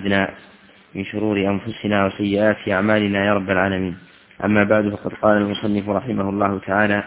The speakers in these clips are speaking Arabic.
علمنا من شرور أنفسنا وسيئات أعمالنا يا رب العالمين. أما بعد، فقد قال المصنف رحمه الله تعالى: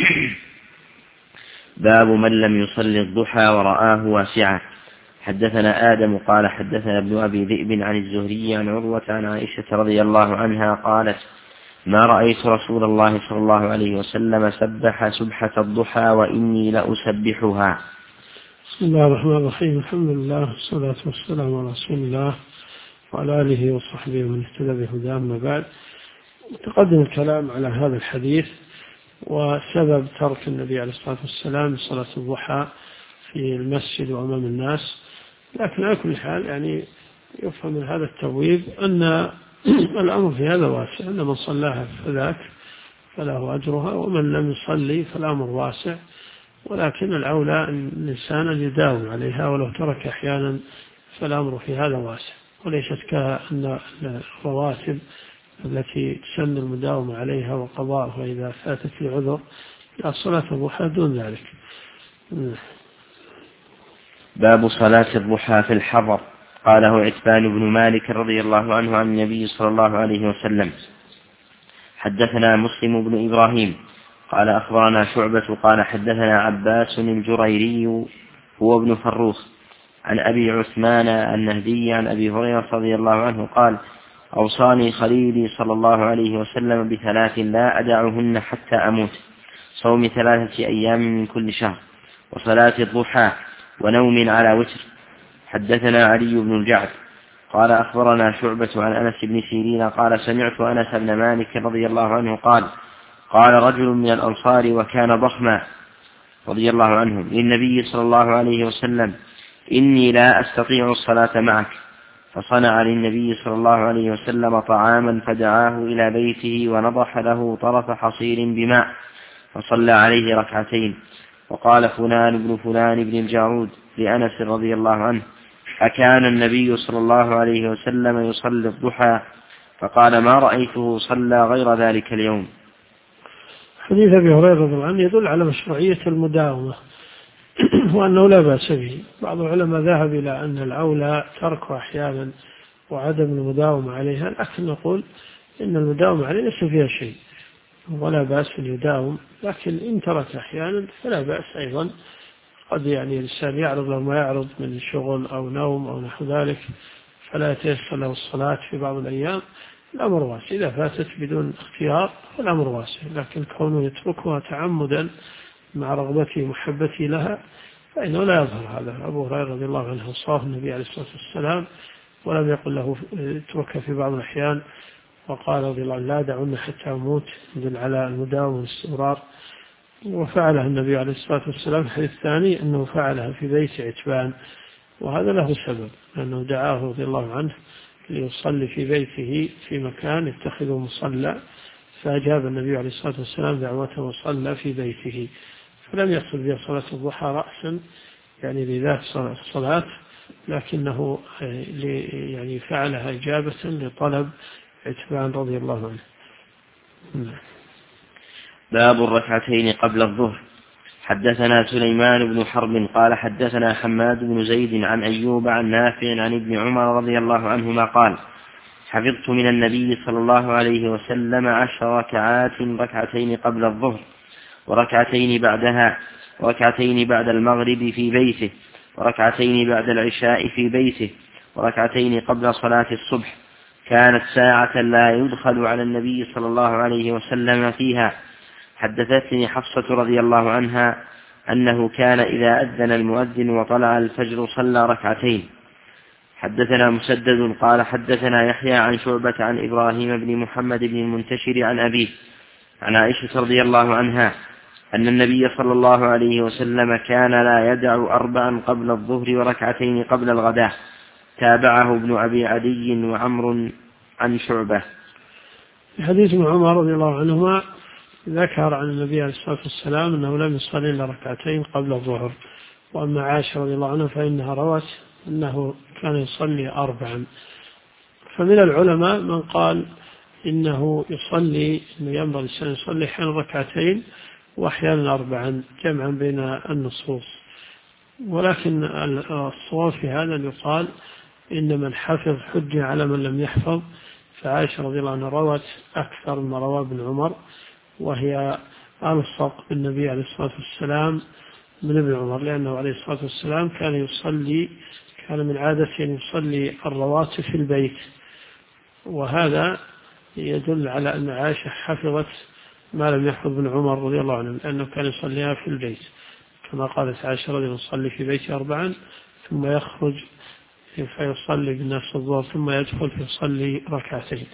باب من لم يصلي الضحى ورآه واسعا. حدثنا آدم قال حدثنا ابن أبي ذئب عن الزهري عن عروة عن عائشة رضي الله عنها قالت: ما رأيت رسول الله صلى الله عليه وسلم سبح سبحة الضحى وإني لأسبحها. بسم الله الرحمن الرحيم. الحمد لله والصلاة والسلام على رسول الله وعلى آله وصحبه ومن اهتدى بهداه. أما بعد، تقدم الكلام على هذا الحديث وسبب ترك النبي عليه الصلاة والسلام صلاة الضحى في المسجد وأمام الناس. لكن على كل حال يعني يفهم من هذا التبويب أن الأمر في هذا واسع، أن من صلاها فذاك فله أجرها، ومن لم يصلي فالأمر واسع، ولكن الأولى أن الإنسان أن يداوم عليها، ولو ترك أحيانا فالأمر في هذا واسع، وليست كأن الرواتب التي تسن المداومة عليها وقضاءها إذا فاتت لعذر، لا صلاة الضحى دون ذلك. باب صلاة الضحى في الحضر. قاله عتبان بن مالك رضي الله عنه عن النبي صلى الله عليه وسلم. حدثنا مسلم بن إبراهيم قال أخبرنا شعبة قال حدثنا عباس الجريري هو ابن فروخ عن أبي عثمان النهدي عن أبي هريرة رضي الله عنه قال: أوصاني خليلي صلى الله عليه وسلم بثلاث لا أدعهن حتى أموت: صوم 3 أيام من كل شهر، وصلاة الضحى، ونوم على وتر. حدثنا علي بن الجعد قال أخبرنا شعبة عن أنس بن سيرين قال: سمعت أنس بن مالك رضي الله عنه قال رجل من الأنصار وكان ضخما رضي الله عنهم للنبي صلى الله عليه وسلم: إني لا أستطيع الصلاة معك. فصنع للنبي صلى الله عليه وسلم طعاما فدعاه إلى بيته ونضح له طرف حصير بماء فصلى عليه 2 ركعتين. وقال فلان بن فلان بن الجارود لأنس رضي الله عنه: أكان النبي صلى الله عليه وسلم يصلي الضحى؟ فقال: ما رأيته صلى غير ذلك اليوم. حديث أبي هريرة رضي الله عنه يدل على مشروعية المداومة وأنه لا بأس به. بعض العلماء ذهب إلى أن الأولى تركه أحيانا وعدم المداومة عليها، لكن نقول إن المداومة عليها ليس فيها شيء ولا بأس أن يداوم، لكن إن ترك أحيانا فلا بأس أيضا. قد يعني الإنسان يعرض له ما يعرض من شغل أو نوم أو نحو ذلك فلا يتيسر له الصلاة في بعض الأيام، الأمر واسع. إذا فاتت بدون اختيار فالأمر واسع، لكن كونه يتركها تعمدا مع رغبته ومحبته لها فإنه لا يظهر هذا. أبو هريرة رضي الله عنه وصاه النبي عليه الصلاة والسلام ولم يقل له اتركها في بعض الأحيان، وقال رضي الله عنه: لا دعونا حتى أموت، يدل على المداومة والاستمرار. وفعلها النبي عليه الصلاة والسلام. الحديث الثاني أنه فعلها في بيت عتبان، وهذا له سبب، أنه دعاه رضي الله عنه ليصلي في بيته في مكان يتخذه مصلى، فأجاب النبي عليه الصلاة والسلام دعوته وصلى في بيته، فلم يقصد بها صلاة الضحى رأسا يعني لذات الصلاة، لكنه يعني فعلها إجابة لطلب عتبان رضي الله عنه. باب 2 ركعتين قبل الظهر. حدثنا سليمان بن حرب قال حدثنا حماد بن زيد عن أيوب عن نافع عن ابن عمر رضي الله عنهما قال: حفظت من النبي صلى الله عليه وسلم 10 ركعات: 2 قبل الظهر، 2 بعدها، 2 بعد المغرب في بيته، 2 بعد العشاء في بيته، 2 قبل صلاة الصبح. كانت ساعة لا يدخل على النبي صلى الله عليه وسلم فيها. حدثتني حفصة رضي الله عنها أنه كان إذا أذن المؤذن وطلع الفجر صلى 2. حدثنا مسدد قال حدثنا يحيى عن شعبة عن إبراهيم بن محمد بن المنتشر عن أبيه عن عائشة رضي الله عنها أن النبي صلى الله عليه وسلم كان لا يدع 4 قبل الظهر و2 قبل الغداء. تابعه ابن أبي عدي وعمر عن شعبة. حديث ابن عمر رضي الله عنهما ذكر عن النبي عليه الصلاة والسلام أنه لم يصلي إلا 2 قبل الظهر. وأما عائشة رضي الله عنها فإنها روت أنه كان يصلي 4. فمن العلماء من قال إنه يصلي، إنه ينبغي الإنسان يصلي أحيانا 2 وأحيانا 4 جمعا بين النصوص. ولكن الصواب في هذا أن يقال إن من حفظ حج على من لم يحفظ. فعائشة رضي الله عنها روت أكثر مما روى ابن عمر، وهي ألصق بالنبي عليه الصلاة والسلام من ابن عمر، لأنه عليه الصلاة والسلام كان من عادته أن يصلي الرواتب في البيت، وهذا يدل على أن عائشة حفظت ما لم يحفظ ابن عمر رضي الله عنه، لأنه كان يصليها في البيت، كما قالت عائشة رضي الله عنها: يصلي في بيتي 4 ثم يخرج فيصلي بالناس الظهر ثم يدخل فيصلي 2 ركعات.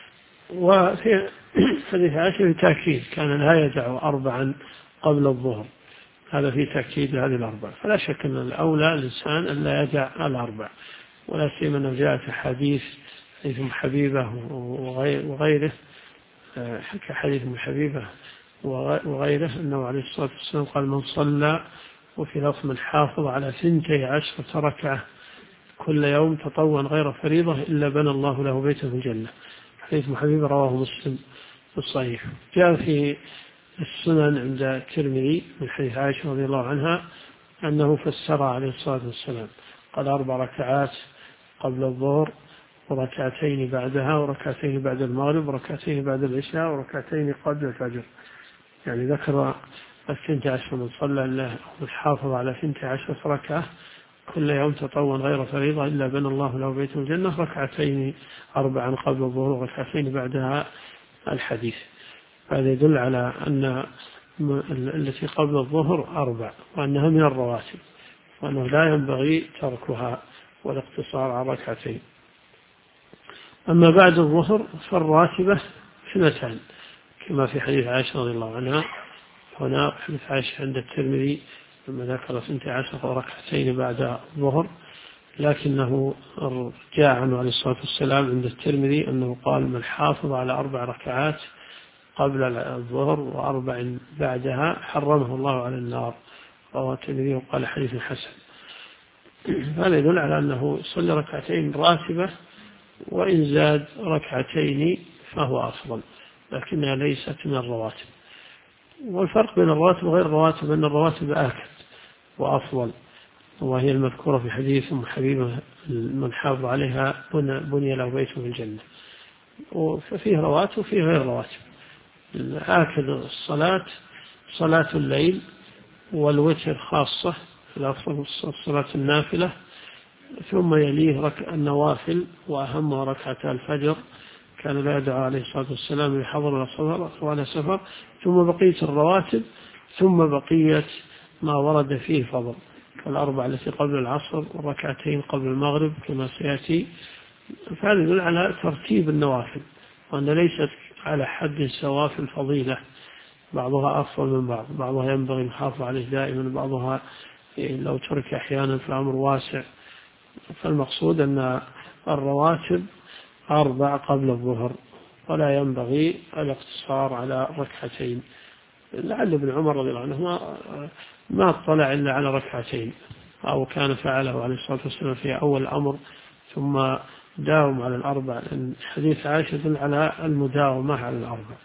وفي حديث عائشة في تأكيد كان لا يدع 4 قبل الظهر، هذا في تأكيد هذه 4. فلا شك أن الأولى الإنسان أن لا يدع 4، ولا سيما أنه جاءت حديث أم حبيبة وغيره، كحديث أم حبيبة وغيره أنه عليه الصلاة والسلام قال: من صلى، وفي لفظ من حافظ على 12 ركعة كل يوم تطوعا غير فريضة إلا بنى الله له بيتا في الجنة. حديث أم حبيبة رواه مسلم في الصحيح. جاء في السنن عند الترمذي من حديث عائشة رضي الله عنها أنه فسر عليه الصلاة والسلام، قال: 4 ركعات قبل الظهر، وركعتين بعدها، وركعتين بعد المغرب، وركعتين بعد العشاء، وركعتين قبل الفجر. يعني ذكر 12. من صلى الله والحافظ على 12 ركعة كل يوم تطوعا غير فريضة إلا بنى الله له بيت الجنة، 4 قبل الظهر وركعتين بعدها الحديث. هذا يدل على أن التي قبل الظهر 4، وأنها من الرواتب، وأنه لا ينبغي تركها والاقتصار على 2. أما بعد الظهر فالراتبة 2 كما في حديث عائشة رضي الله عنها. هنا حديث عائشة عند الترمذي لما ذكر 12 ركعتين بعد الظهر، لكنه جاء عنه عليه الصلاة والسلام عند الترمذي أنه قال: من حافظ على 4 ركعات قبل الظهر و4 بعدها حرمه الله على النار. رواه الترمذي وقال: حديث حسن. هذا يدل على أنه يصلي 2 راتبة، وإن زاد 2 فهو أفضل، لكنها ليست من الرواتب. والفرق بين الرواتب وغير الرواتب أن الرواتب آكد وأفضل، وهي المذكورة في حديث أم حبيبة: من حافظ عليها بني له بيت في الجنة. ففيه رواتب وفيه غير رواتب. آكد الصلاة صلاة الليل والوتر خاصة، الأفضل صلاة النافلة، ثم يليه النوافل، وأهمها 2 الفجر، كان لا يدعو عليه الصلاة والسلام لحضر ولا سفر، ثم بقية الرواتب، ثم بقية ما ورد فيه فضل، كال4 التي قبل العصر، و2 قبل المغرب كما سيأتي. فهذا يدل على ترتيب النوافل، وأن ليست على حد سواء في الفضيلة، بعضها أفضل من بعض، بعضها ينبغي المحافظة عليه دائما، بعضها لو ترك أحيانا فالأمر واسع. فالمقصود أن الرواتب 4 قبل الظهر، ولا ينبغي الاقتصار على 2. لعل ابن عمر رضي الله عنه ما اطلع إلا على 2، أو كان فعله عليه الصلاة والسلام في أول الأمر ثم داوم على 4، لأن حديث عائشة يدل على المداومة على 4.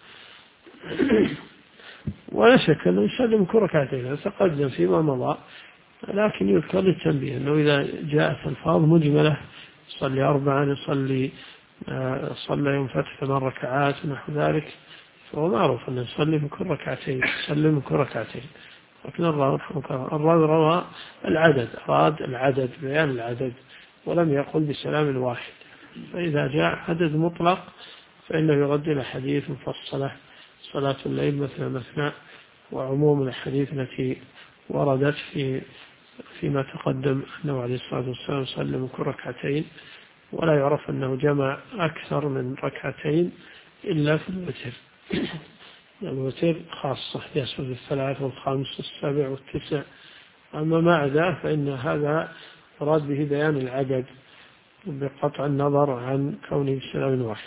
ولا شك أنه يسلم كل 2 تقدم فيما مضى، لكن يذكر للتنبيه أنه إذا جاءت الفاظ مجملة يصلي 4، صلى يوم فتح 8 ركعات ونحو ذلك، فهو معروف أنه يصلي من كل 2، يسلم من كل 2. لكن الراوي روى العدد، أراد العدد، بيان العدد، ولم يقل بسلام واحد. فإذا جاء عدد مطلق فإنه يرد إلى حديث مفصلة: صلاة الليل مثنى، وعموم الحديث التي وردت فيما تقدم أنه عليه الصلاة والسلام صلى من كل 2، ولا يعرف أنه جمع أكثر من 2 إلا في الوتر. الوتر خاصة يسبب 3 و5 و7 و9، أما ما عدا فإن هذا أراد به بيان العدد بقطع النظر عن كونه بسلام واحد.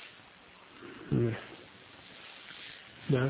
نعم.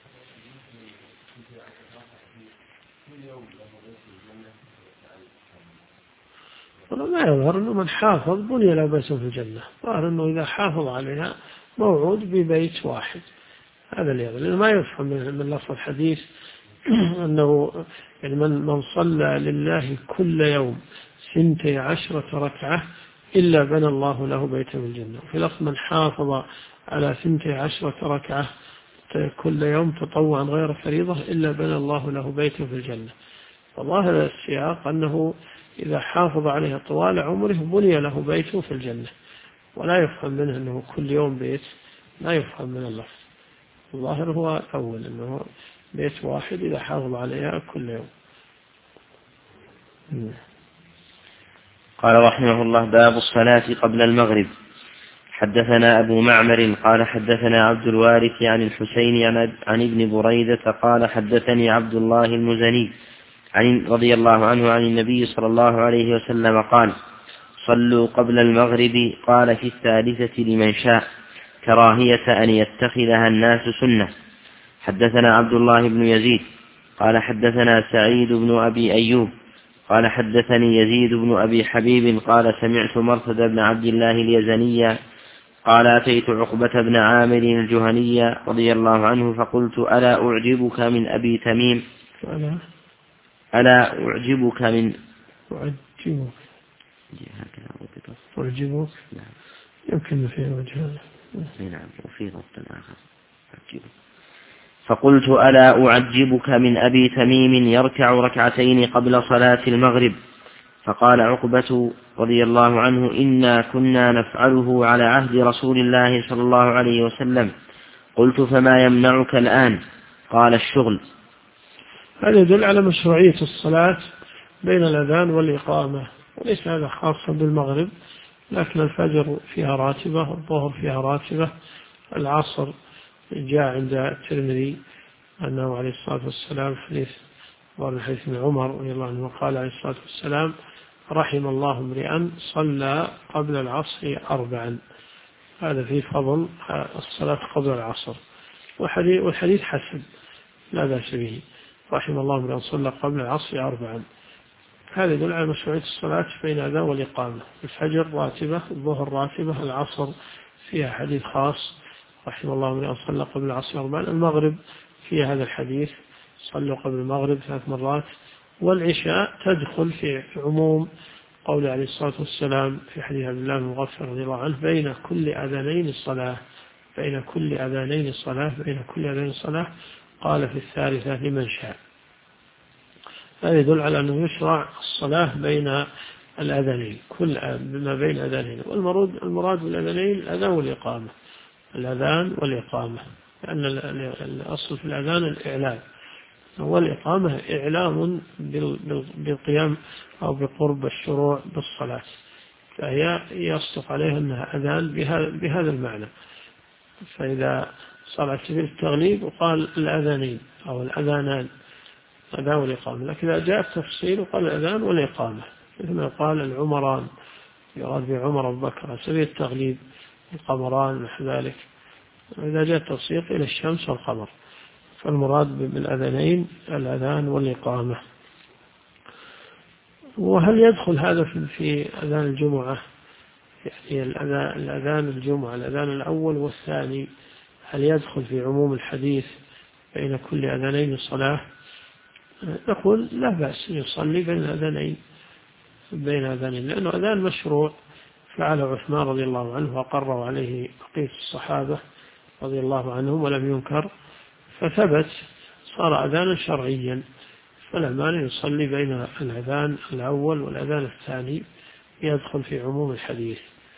ما يظهر أنه من حافظ بني له بيت في الجنة، ظهر أنه إذا حافظ عليها موعود ببيت واحد، هذا اللي يظهر. ما يفهم من لفظ الحديث أنه يعني من صلى لله كل يوم 12 ركعة إلا بنى الله له بيتا في الجنة. في لفظ من حافظ على 12 ركعة كل يوم تطوعا غير فريضة إلا بنى الله له بيتا في الجنة. فظاهر السياق أنه إذا حافظ عليها طوال عمره بني له بيت في الجنة، ولا يفهم منه أنه كل يوم بيت، لا يفهم من اللفظ. الظاهر هو الأول أنه بيت واحد إذا حافظ عليها كل يوم. قال رحمه الله: باب الصلاة قبل المغرب. حدثنا أبو معمر قال حدثنا عبد الوارث عن الحسين عن ابن بريدة قال حدثني عبد الله المزني رضي الله عنه عن النبي صلى الله عليه وسلم قال: صلوا قبل المغرب. قال: في الثالثة لمن شاء، كراهية أن يتخذها الناس سنة. حدثنا عبد الله بن يزيد قال حدثنا سعيد بن أبي أيوب قال حدثني يزيد بن أبي حبيب قال: سمعت مرثد بن عبد الله اليزني قال: أتيت عقبة بن عامر الجهني رضي الله عنه فقلت: ألا أعجبك من أبي تميم؟ ألا أعجبك من أعجبك يمكن في وجه. نعم، وفي ضبط آخر. فقلت: ألا أعجبك من أبي تميم يركع ركعتين قبل صلاة المغرب؟ فقال عقبة رضي الله عنه: إنا كنا نفعله على عهد رسول الله صلى الله عليه وسلم. قلت: فما يمنعك الآن؟ قال: الشغل. هذا يدل على مشروعية الصلاة بين الأذان والإقامة، وليس هذا خاصا بالمغرب، لكن الفجر فيها راتبة، الظهر فيها راتبة، العصر جاء عند الترمذي أنه عليه الصلاة والسلام حديث ابن عمر رضي الله عنه قال عليه الصلاة والسلام: رحم الله امرئا صلى قبل العصر 4. هذا في فضل الصلاة قبل العصر، والحديث حسن لا بأس به. رحم الله امرئا صلى قبل العصر 4. هذا يدل على مشروعية الصلاة بين الأذان والإقامة. الفجر راتبة، الظهر راتبة، العصر فيها حديث خاص رحم الله امرئا صلى قبل العصر 4. المغرب فيها هذا الحديث صلوا قبل المغرب 3 مرات. والعشاء تدخل في عموم قول عليه الصلاة والسلام في حديث عبد الله بن مغفر رضي الله عنه: بين كل أذانين الصلاة، بين كل أذانين الصلاة، بين كل أذانين الصلاة. قال: في الثالثة لمن شاء. هذا يدل على أنه يشرع الصلاة بين الأذانين، كل ما بين أذانين. والمراد بالأذانين الأذان والإقامة، الأذان والإقامة، لأن الأصل في الأذان الإعلام، والإقامة إعلام بالقيام أو بقرب الشروع بالصلاة، فهي يصدق عليها أنها أذان بهذا المعنى. فإذا صار على سبيل التغليب وقال الأذانين أو الأذانان، الأذان والإقامة. لكن إذا جاء التفصيل وقال الأذان والإقامة، مثل ما قال العمران، يراد بعمر أبو بكر على سبيل التغليب، القمران نحو ذلك. إذا جاء التفصيل إلى الشمس والقمر، فالمراد بالأذانين الأذان والإقامة. وهل يدخل هذا في أذان الجمعة؟ يعني الأذان الجمعة، الأذان الأول والثاني، هل يدخل في عموم الحديث بين كل أذانين الصلاة؟ نقول لا بأس يصلي بين أذانين، لأنه أذان مشروع فعله عثمان رضي الله عنه وقروا عليه بقية الصحابة رضي الله عنهم ولم ينكر، فثبت صار أذانا شرعيا، فلا مانع يصلي بين الأذان الأول والأذان الثاني، يدخل في عموم الحديث.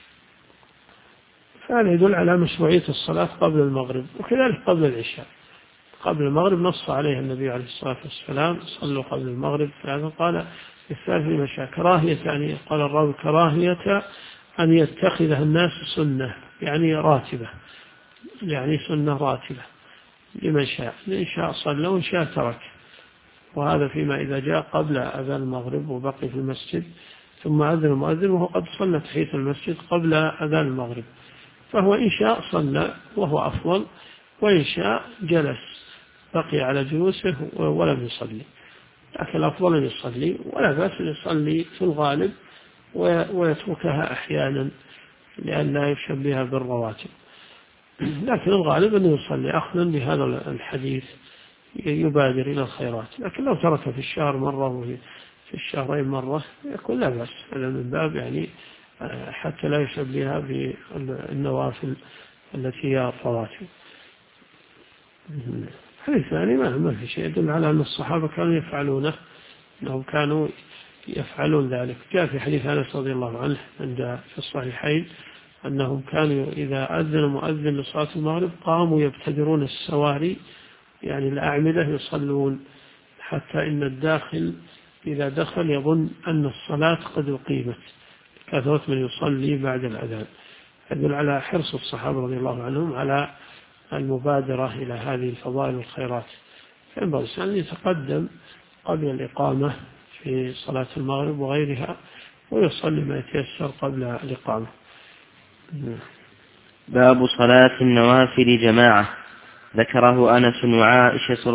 فهذا يدل على مشروعية الصلاة قبل المغرب، وكذلك قبل العشاء. قبل المغرب نص عليه النبي عليه الصلاة والسلام: صلوا قبل المغرب. فهذا قال في الثالث لمشاء، كراهية، يعني قال الراوي: كراهية أن يتخذها الناس سنة، يعني راتبة، يعني سنة راتبة لمن شاء، إن شاء صلى وإن شاء ترك. وهذا فيما إذا جاء قبل أذان المغرب وبقي في المسجد ثم أذن المؤذن وهو قد صلى تحية المسجد قبل أذان المغرب، فهو إن شاء صلى وهو أفضل، وإن شاء جلس بقي على جلوسه ولم يصلي. لكن الأفضل أن يصلي، ولا بأس أن يصلي في الغالب ويتركها أحيانا لأن لا يشبهها بالرواتب، لكن الغالب أنه يصلي أخذا بهذا الحديث، يبادر إلى الخيرات. لكن لو ترك في الشهر مرة وفي الشهرين مرة يكون لا بأس، هذا من باب يعني حتى لا يشبهها بالنوافل التي هي الرواتب. الحديث الثاني ما في شيء يدل على أن الصحابة كانوا يفعلونه، أنهم كانوا يفعلون ذلك. جاء في حديث أنس رضي الله عنه عند في الصحيحين أنهم كانوا إذا أذن مؤذن لصلاة المغرب قاموا يبتدرون السواري، يعني الأعمدة، يصلون، حتى إن الداخل إذا دخل يظن أن الصلاة قد أقيمت، كثرة من يصلي بعد الأذان. يدل على حرص الصحابة رضي الله عنهم على المبادرة إلى هذه الفضائل والخيرات. فينبغي أن يتقدم قبل الإقامة في صلاة المغرب وغيرها، ويصلي ما يتيسر قبل الإقامة. باب صلاة النوافل جماعة. ذكره أنس وعائشة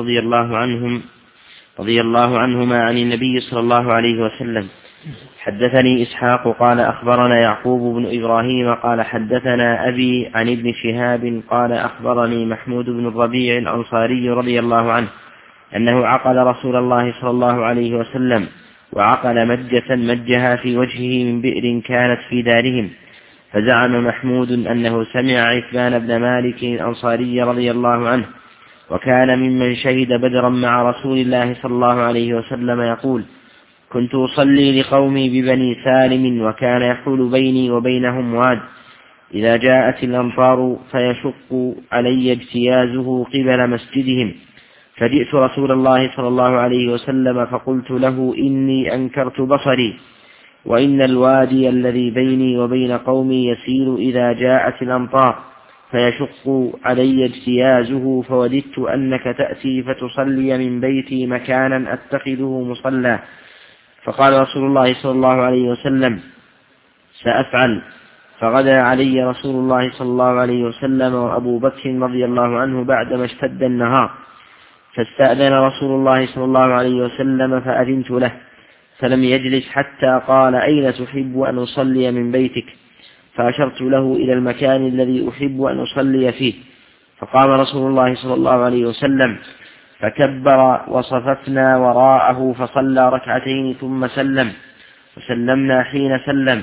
رضي الله عنهما عن النبي صلى الله عليه وسلم. حدثني إسحاق قال أخبرنا يعقوب بن إبراهيم قال حدثنا أبي عن ابن شهاب قال أخبرني محمود بن الربيع الأنصاري رضي الله عنه أنه عقل رسول الله صلى الله عليه وسلم، وعقل مجة مجها في وجهه من بئر كانت في دارهم. فزعم محمود أنه سمع عثمان بن مالك الأنصاري رضي الله عنه، وكان ممن شهد بدرا مع رسول الله صلى الله عليه وسلم، يقول: كنت أصلي لقومي ببني سالم، وكان يحول بيني وبينهم واد، إذا جاءت الأمطار فيشق علي اجتيازه قبل مسجدهم، فجئت رسول الله صلى الله عليه وسلم فقلت له: إني أنكرت بصري، وإن الوادي الذي بيني وبين قومي يسيل إذا جاءت الأمطار فيشق علي اجتيازه، فوددت أنك تأتي فتصلي من بيتي مكانا أتخذه مصلى. فقال رسول الله صلى الله عليه وسلم: سأفعل. فغدا علي رسول الله صلى الله عليه وسلم وأبو بكر رضي الله عنه بعدما اشتد النهار، فاستأذن رسول الله صلى الله عليه وسلم فأذنت له، فلم يجلس حتى قال: أين تحب أن أصلي من بيتك؟ فأشرت له إلى المكان الذي أحب أن أصلي فيه. فقام رسول الله صلى الله عليه وسلم فكبر، وصففنا وراءه فصلى ركعتين ثم سلم، وسلمنا حين سلم،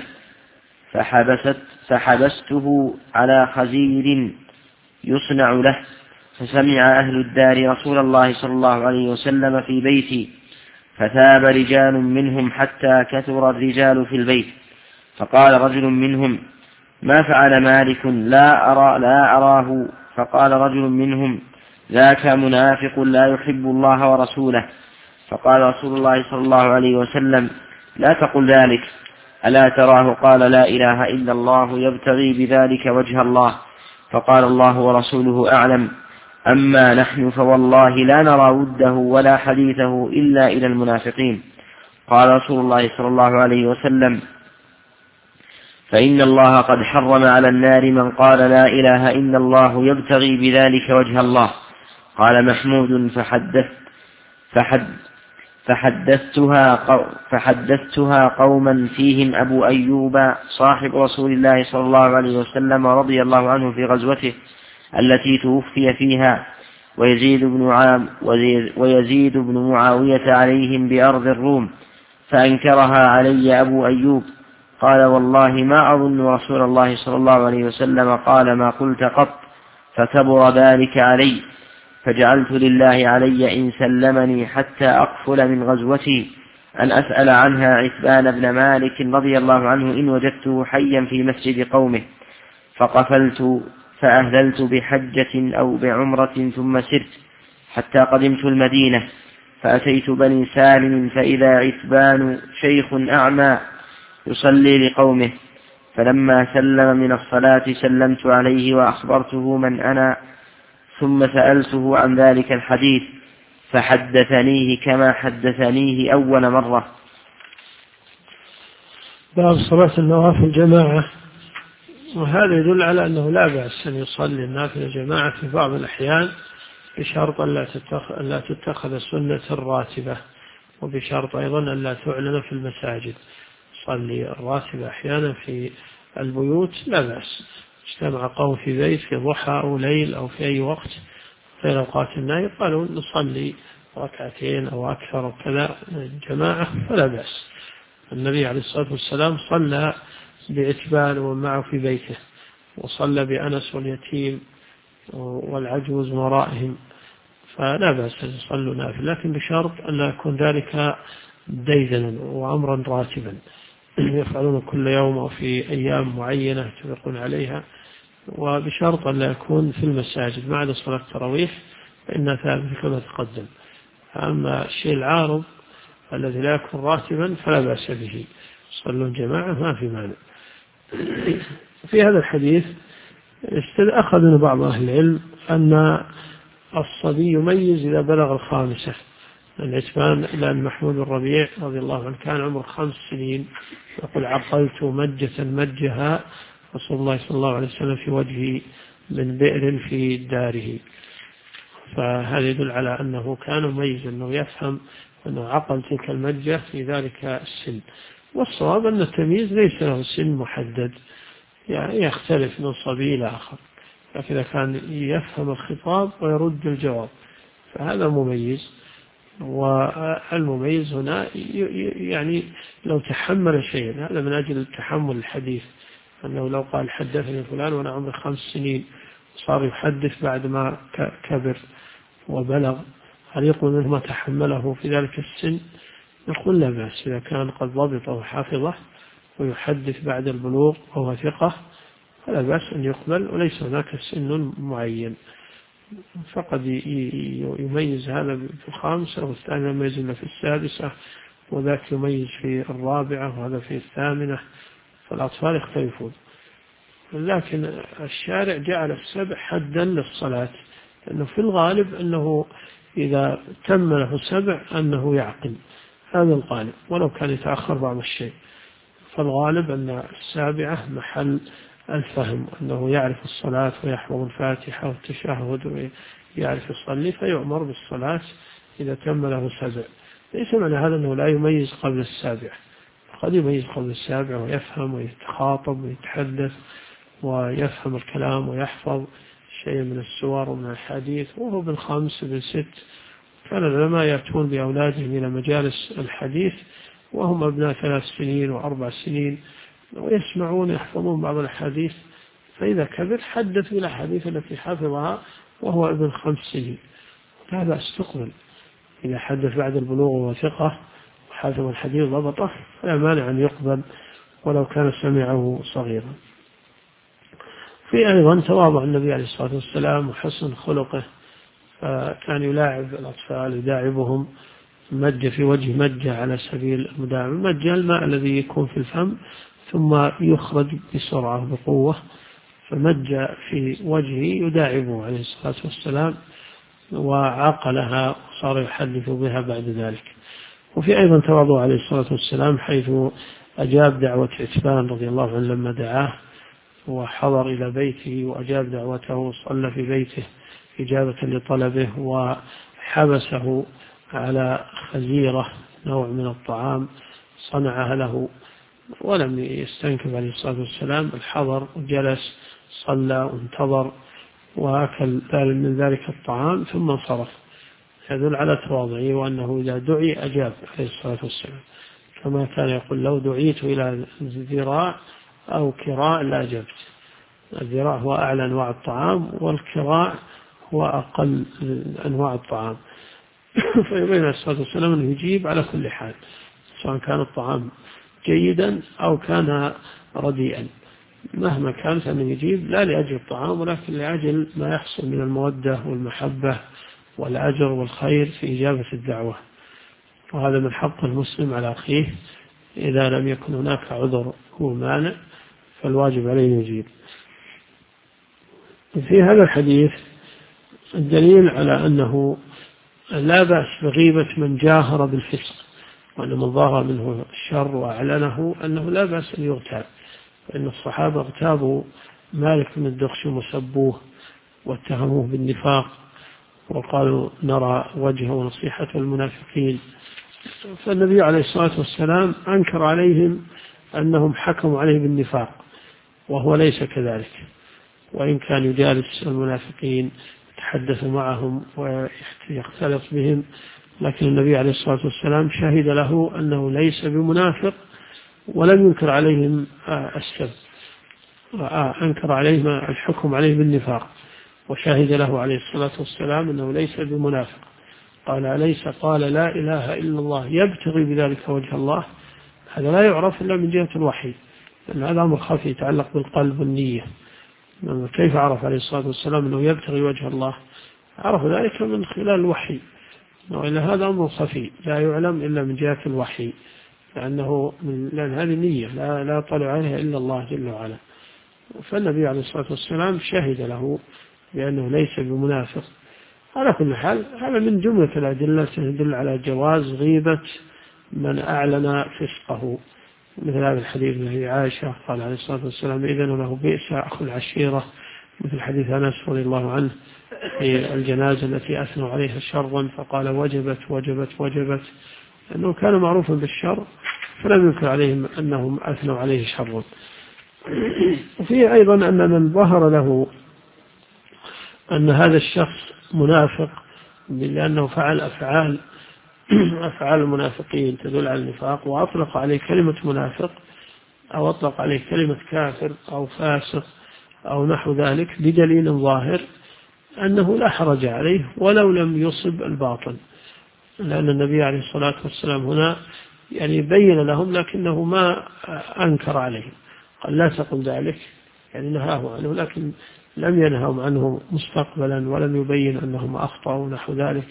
فحبسته على خزير يصنع له، فسمع أهل الدار رسول الله صلى الله عليه وسلم في بيتي، فثاب رجال منهم حتى كثر الرجال في البيت. فقال رجل منهم: ما فعل مالك؟ لا أراه. فقال رجل منهم: ذاك منافق لا يحب الله ورسوله. فقال رسول الله صلى الله عليه وسلم: لا تقل ذلك، ألا تراه قال: لا إله إلا الله يبتغي بذلك وجه الله. فقال: الله ورسوله أعلم، أما نحن فوالله لا نرى وده ولا حديثه إلا إلى المنافقين. قال رسول الله صلى الله عليه وسلم: فإن الله قد حرم على النار من قال لا إله إلا الله يبتغي بذلك وجه الله. قال محمود: فحدثتها قوما فيهم أبو أيوب صاحب رسول الله صلى الله عليه وسلم رضي الله عنه في غزوته التي توفي فيها، ويزيد بن معاوية عليهم بأرض الروم، فأنكرها علي أبو أيوب. قال: والله ما أظن رسول الله صلى الله عليه وسلم قال ما قلت قط، فكبر ذلك علي، فجعلت لله علي إن سلمني حتى أقفل من غزوتي أن أسأل عنها عثمان بن مالك رضي الله عنه إن وجدته حيا في مسجد قومه. فقفلت فأهللت بحجة أو بعمرة، ثم سرت حتى قدمت المدينة، فأتيت بني سالم، فإذا عثمان شيخ أعمى يصلي لقومه، فلما سلم من الصلاة سلمت عليه وأخبرته من أنا، ثم سألته عن ذلك الحديث فحدثنيه كما حدثنيه أول مرة. باب صلاة النوافل جماعة. وهذا يدل على أنه لا بأس أن يصلي النافلة جماعة في بعض الأحيان، بشرط أن لا تتخذ السنة الراتبة، وبشرط أيضا أن لا تعلن في المساجد. صلي الراتبة أحيانا في البيوت لا بأس، اجتمع قوم في بيت في ضحى أو ليل أو في أي وقت غير أوقات النهي، قالوا نصلي ركعتين أو أكثر أو كذا جماعة، فلا بأس. النبي عليه الصلاة والسلام صلى بعتبان ومن معه في بيته، وصلى بأنس واليتيم والعجوز ورائهم، فلا بأس أن يصلوا نافلة، لكن بشرط أن لا يكون ذلك ديدنا وأمرا راتبا يفعلون كل يوم أو في أيام معينة يتفقون عليها، وبشرط أن لا يكون في المساجد ما عدا صلاة التراويح فإنها ثابتة كما تقدم. أما الشيء العارض الذي لا يكون راتبا فلا بأس به، صلوا جماعة ما في مانع. في هذا الحديث أخذ من بعض أهل العلم أن الصبي يميز إذا بلغ الخامسة. العتبان لأن محمود الربيع رضي الله عنه كان عمره 5 سنين يقول عقلت مجة مجها رسول الله صلى الله عليه وسلم في وجهه من بئر في داره، فهذا يدل على أنه كان مميز، أنه يفهم أنه عقل تلك المجة في ذلك السن. والصواب أن التمييز ليس له سن محدد، يعني يختلف من صبي إلى آخر، لكن إذا كان يفهم الخطاب ويرد الجواب فهذا مميز. والمميز هنا يعني لو تحمل شيئا، هذا من أجل تحمل الحديث، أنه لو قال حدثني فلان وأنا عمري 5 سنين صار يحدث بعد ما كبر وبلغ، هل يقول منه ما تحمله في ذلك السن؟ نقول لا بأس إذا كان قد ضبطه وحافظه ويحدث بعد البلوغ وهو ثقة فلا بأس أن يقبل، وليس هناك سن معين. فقد يميز هذا في 5 والثاني يميز إلا في 6 وذاك يميز في 4 وهذا في 8، فالأطفال يختلفون. لكن الشارع جعل 7 حدا للصلاة، لأنه في الغالب أنه إذا تم له 7 أنه يعقل، هذا الغالب ولو كان يتأخر بعض الشيء، فالغالب أن 7 محل الفهم، أنه يعرف الصلاة ويحفظ الفاتحة والتشهد ويعرف يصلي فيؤمر بالصلاة إذا تم له 7. ليس معنى هذا أنه لا يميز قبل 7، قد يميز قبل 7 ويفهم ويتخاطب ويتحدث ويفهم الكلام ويحفظ شيء من السور ومن الحديث وهو بال5 بال6. كان العلماء يأتون بأولادهم إلى مجالس الحديث وهم أبناء 3 سنين و4 سنين ويسمعون يحفظون بعض الحديث، فإذا كبر حدث بالأحاديث التي حفظها وهو ابن 5 سنين، هذا استقبل. إذا حدث بعد البلوغ وثقة وحفظ الحديث ضبطه فلا مانع أن يقبل ولو كان سمعه صغيرا. في أيضا تواضع النبي عليه الصلاة والسلام وحسن خلقه، كان يلاعب الأطفال يداعبهم مجة في وجه مجة على سبيل المداعبة. مجة الماء الذي يكون في الفم ثم يخرج بسرعة بقوة، فمجة في وجهه يداعبه عليه الصلاة والسلام وعقلها وصار يحدث بها بعد ذلك. وفي أيضا تواضع عليه الصلاة والسلام حيث أجاب دعوة عتبان رضي الله عنه لما دعاه وحضر إلى بيته وأجاب دعوته وصلى في بيته إجابة لطلبه، وحبسه على خزيرة نوع من الطعام صنعها له ولم يستنكف عليه الصلاة والسلام، الحضر وجلس صلى وانتظر وأكل من ذلك الطعام ثم انصرف. يدل على تواضعه وأنه إذا دعي أجاب عليه الصلاة والسلام، كما كان يقول لو دعيت إلى ذراع أو كراع لا أجبت. الذراع هو أعلى أنواع الطعام والكراع هو أقل أنواع الطعام فيبين عليه الصلاة والسلام أنه يجيب على كل حال سواء كان الطعام جيدا أو كان رديئا، مهما كانت أنه يجيب لا لأجل الطعام ولكن لأجل ما يحصل من المودة والمحبة والأجر والخير في إجابة الدعوة. وهذا من حق المسلم على أخيه، إذا لم يكن هناك عذر ومانع فالواجب عليه يجيب. في هذا الحديث الدليل على أنه لا بأس بغيبة من جاهر بالفسق، وأن من ظهر منه الشر وأعلنه أنه لا بأس أن يغتاب، فإن الصحابة اغتابوا مالك بن الدخشم وسبوه واتهموه بالنفاق وقالوا نرى وجهه ونصيحة المنافقين، فالنبي عليه الصلاة والسلام أنكر عليهم أنهم حكموا عليه بالنفاق وهو ليس كذلك، وإن كان يجالس المنافقين يتحدث معهم ويختلط بهم، لكن النبي عليه الصلاة والسلام شهد له أنه ليس بمنافق ولم ينكر عليهم السب، أنكر عليهم الحكم عليه بالنفاق، وشهد له عليه الصلاة والسلام أنه ليس بمنافق. قال أليس قال لا إله إلا الله يبتغي بذلك وجه الله؟ هذا لا يعرف إلا من جهة الوحي، لأن هذا أمر خفي يتعلق بالقلب والنية. كيف عرف عليه الصلاة والسلام أنه يبتغي وجه الله؟ عرف ذلك من خلال الوحي، وإلا هذا أمر خفي لا يعلم إلا من جهة الوحي، لأن هذه النية لا يطلع عليها إلا الله جل وعلا. فالنبي عليه الصلاة والسلام شهد له بأنه ليس بمنافق. على كل حال هذا من جملة الأدلة تدل على جواز غيبة من أعلن فسقه، مثل هذا الحديث من عائشة قال عليه الصلاة والسلام إذن له بئس أخو العشيرة، مثل حديث أنس رضي الله عنه في الجنازة التي أثنوا عليها شرا فقال وجبت وجبت وجبت، لأنه كان معروفا بالشر فلم ينكر عليهم أنهم أثنوا عليه شرا. وفيه أيضا أن من ظهر له أن هذا الشخص منافق لأنه فعل أفعال المنافقين تدل على النفاق، وأطلق عليه كلمة منافق أو أطلق عليه كلمة كافر أو فاسق أو نحو ذلك بدليل ظاهر، أنه لا حرج عليه ولو لم يصب الباطل، لأن النبي عليه الصلاة والسلام هنا يعني بين لهم لكنه ما أنكر عليهم، قال لا تقل ذلك، يعني نهاه عنه لكن لم ينههم عنه مستقبلا ولم يبين أنهم أخطأوا نحو ذلك.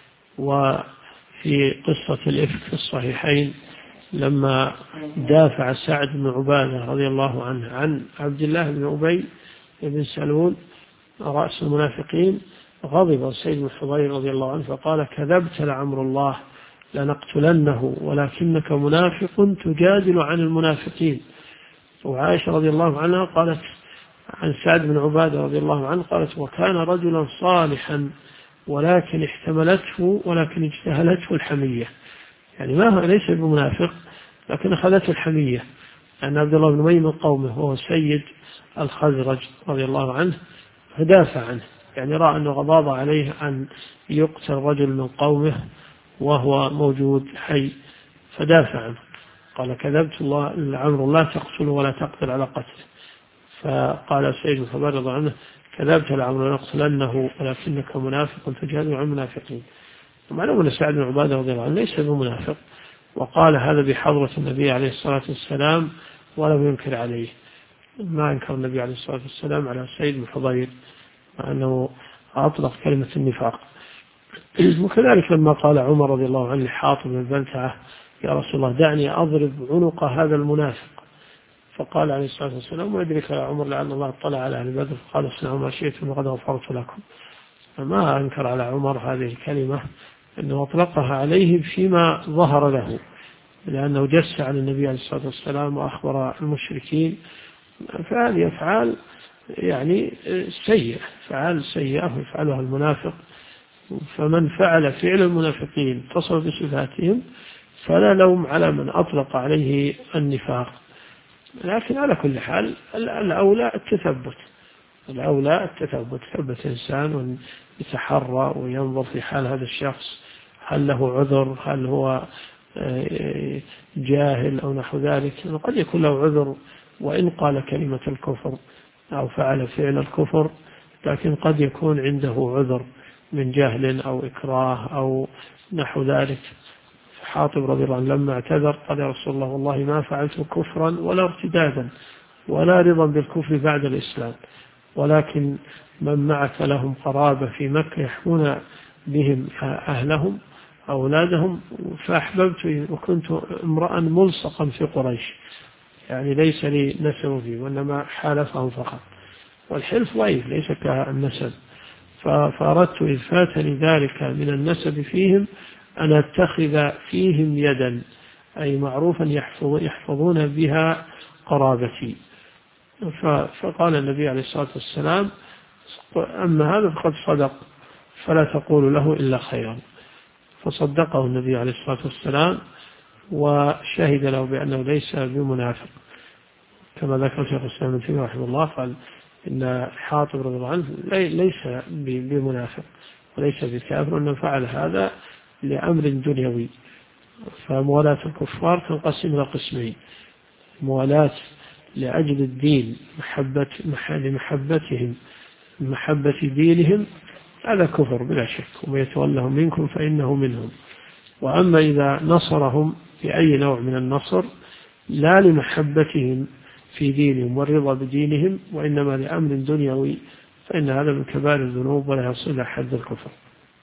وفي قصة الإفك في الصحيحين لما دافع سعد بن عبادة رضي الله عنه عن عبد الله بن أبي بن سلول رأس المنافقين، غضب السيد بن حضير رضي الله عنه فقال كذبت لعمر الله لنقتلنه ولكنك منافق تجادل عن المنافقين. وعائشة رضي الله عنها قالت عن سعد بن عبادة رضي الله عنه قالت وكان رجلا صالحا ولكن اجتهلته الحمية، يعني ما هو ليس بمنافق لكن أخذته الحمية، أن عبد الله بن أبي من قومه وهو سيد الخزرج رضي الله عنه فدافع عنه، يعني رأى أنه غضاض عليه أن يقتل رجل من قومه وهو موجود حي فدافع عنه، قال كذبت الله لعمر لا تقتل ولا تقتل على قتله. فقال سيد الخبر رضي الله عنه كذبت لعمر لنقتلنه ولكنك منافق تجادل عن المنافقين. ومعلوم أن سعد بن عبادة رضي الله عنه ليس بمنافق، وقال هذا بحضرة النبي عليه الصلاة والسلام ولم ينكر عليه، ما أنكر النبي عليه الصلاة والسلام على سيد بن حضير مع أنه أطلق كلمة النفاق. وكذلك لما قال عمر رضي الله عنه لحاطب بن بلتعة يا رسول الله دعني أضرب عنق هذا المنافق، فقال عليه الصلاة والسلام ويدرك يا عمر لعل الله اطلع على أهل بدر فقال اصنعوا ما شئتم وقد غفرت لكم. فما أنكر على عمر هذه الكلمة، أنه أطلقها عليه فيما ظهر له، لأنه جس على النبي عليه الصلاة والسلام وأخبر المشركين. فهذه أفعال يعني سيئة، أفعال سيئة يفعلها المنافق، فمن فعل فعل المنافقين اتصل بصفاتهم فلا لوم على من أطلق عليه النفاق. لكن على كل حال الأولى التثبت، ثبت إنسان وأن يتحرى وينظر في حال هذا الشخص هل له عذر، هل هو جاهل أو نحو ذلك. قد يكون له عذر وإن قال كلمة الكفر أو فعل فعل الكفر، لكن قد يكون عنده عذر من جهل أو إكراه أو نحو ذلك. حاطب رضي الله عنه لما اعتذر قال يا رسول الله والله ما فعلت كفرا ولا ارتدادا ولا رضا بالكفر بعد الإسلام، ولكن من معك لهم قرابة في مكة يحمون بهم أهلهم أولادهم فأحببت وكنت امرأ ملصقا في قريش، يعني ليس لي نسب فيه وإنما حالفهم فقط، والحلف ضعيف ليس كالنسب، فأردت إذ فاتني ذلك من النسب فيهم أن أتخذ فيهم يدا، أي معروفا يحفظون بها قرابتي. فقال النبي عليه الصلاة والسلام أما هذا فقد صدق فلا تقول له إلا خيرا، فصدقه النبي عليه الصلاة والسلام وشهد له بأنه ليس بمنافق، كما ذكر شيخ الإسلام ابن تيمية رحمه الله قال إن حاطب رضي الله عنه ليس بمنافق وليس بكافر، وأنه فعل هذا لأمر دنيوي. فموالاة الكفار تنقسم إلى قسمين، موالاة لأجل الدين، لمحبتهم، محبة دينهم، هذا كفر بلا شك، ومن يتولهم منكم فإنه منهم. وأما إذا نصرهم بأي نوع من النصر لا لمحبتهم في دينهم والرضا بدينهم، وإنما لأمر دنيوي، فإن هذا من كبائر الذنوب ولا يصل إلى حد الكفر.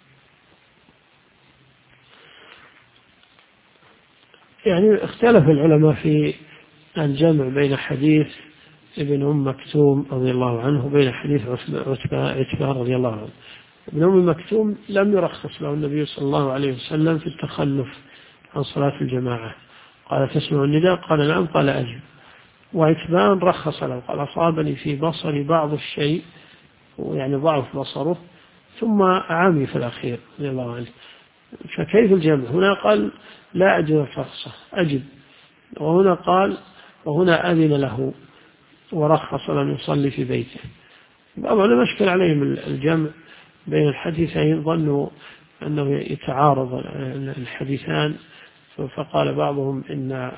يعني اختلف العلماء في الجمع بين حديث ابن أم مكتوم رضي الله عنه وبين حديث عتبة رضي الله عنه. ابن أم مكتوم لم يرخص له النبي صلى الله عليه وسلم في التخلف عن صلاة الجماعة، قال تسمع النداء؟ قال نعم، قال أجب. وعتبان رخص له، قال أصابني في بصري بعض الشيء، يعني ضعف بصره، ثم عمي في الأخير رضي الله عنه. فكيف الجمع؟ هنا قال لا أجد الرخصة، أجب، وهنا قال وهنا أذن له ورخص لم يصلي في بيته. بعض العلماء أشكل عليهم الجمع بين الحديثين، ظنوا أنه يتعارض الحديثان، فقال بعضهم إن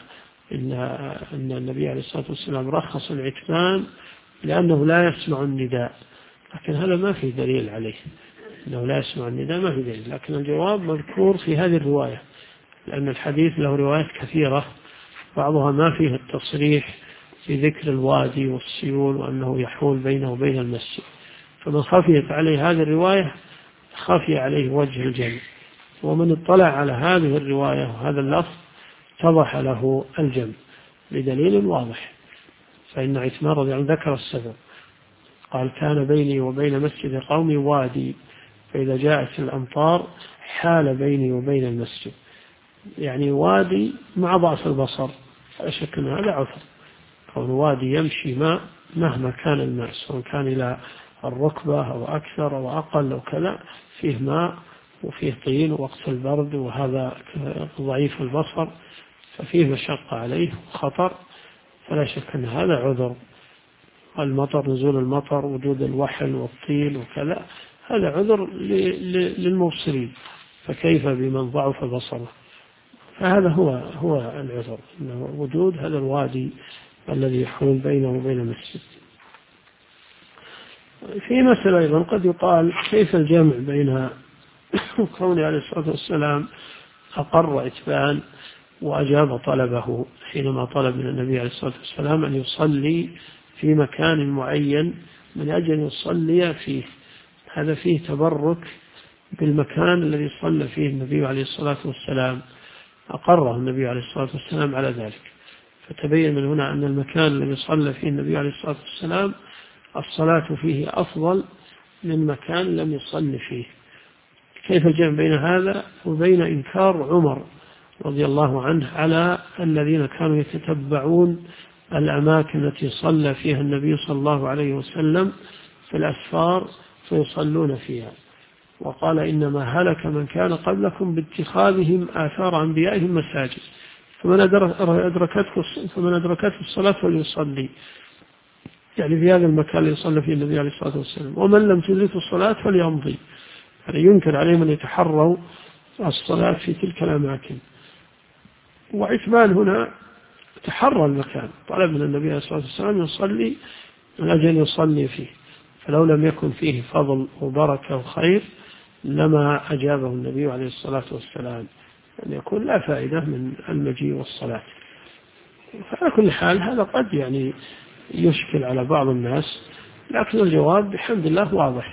النبي عليه الصلاة والسلام رخص العتبان لأنه لا يسمع النداء، لكن هذا ما في دليل عليه، أنه لا يسمع النداء ما في دليل، لكن الجواب مذكور في هذه الرواية، لأن الحديث له روايات كثيرة بعضها ما فيه التصريح في ذكر الوادي والسيول وأنه يحول بينه وبين المسجد، فمن خفيت عليه هذه الرواية خفي عليه وجه الجمع، ومن اطلع على هذه الرواية وهذا اللفظ اتضح له الجمع بدليل واضح. فإن عثمان رضي الله عنه ذكر السبب، قال كان بيني وبين مسجد قومي وادي، فإذا جاءت الأمطار حال بيني وبين المسجد، يعني وادي مع ضعف البصر، لا شك أن هذا عذر، كون وادي يمشي ماء مهما كان الماء، سواء كان إلى الركبة أو أكثر أو أقل أو كذا، فيه ماء وفيه طين وقت البرد، وهذا ضعيف البصر ففيه مشقة عليه وخطر، فلا شك أن هذا عذر. المطر، نزول المطر، وجود الوحل والطين وكذا، هذا عذر للمبصرين، فكيف بمن ضعف بصره؟ فهذا هو العذر، إنه وجود هذا الوادي الذي يحول بينه وبين المسجد. في مسألة أيضا قد يقال كيف الجمع بين كونه عليه الصلاة والسلام أقر عتبان وأجاب طلبه حينما طلب من النبي عليه الصلاة والسلام أن يصلي في مكان معين من أجل أن يصلي فيه، هذا فيه تبرك بالمكان الذي صلى فيه النبي عليه الصلاة والسلام، أقره النبي عليه الصلاة والسلام على ذلك، فتبين من هنا أن المكان الذي صلى فيه النبي عليه الصلاة والسلام الصلاة فيه أفضل من مكان لم يصلي فيه. كيف الجمع بين هذا وبين إنكار عمر رضي الله عنه على الذين كانوا يتتبعون الأماكن التي صلى فيها النبي صلى الله عليه وسلم في الأسفار فيصلون فيها، وقال إنما هلك من كان قبلكم باتخاذهم آثار أنبيائهم مساجد، فمن أدركته الصلاة فليصلي، يعني في هذا المكان اللي صلى فيه النبي عليه الصلاة والسلام، ومن لم تدركه الصلاة فليمضي، يعني ينكر عليهم أن يتحروا الصلاة في تلك الأماكن. وعثمان هنا تحرى المكان، طلب من النبي عليه الصلاة والسلام يصلي من أجل يصلي فيه، فلو لم يكن فيه فضل وبركة وخير لما أجابه النبي عليه الصلاة والسلام، أن يكون لا فائدة من المجيء والصلاة. فعلى كل حال هذا قد يعني يشكل على بعض الناس، لكن الجواب بحمد الله واضح.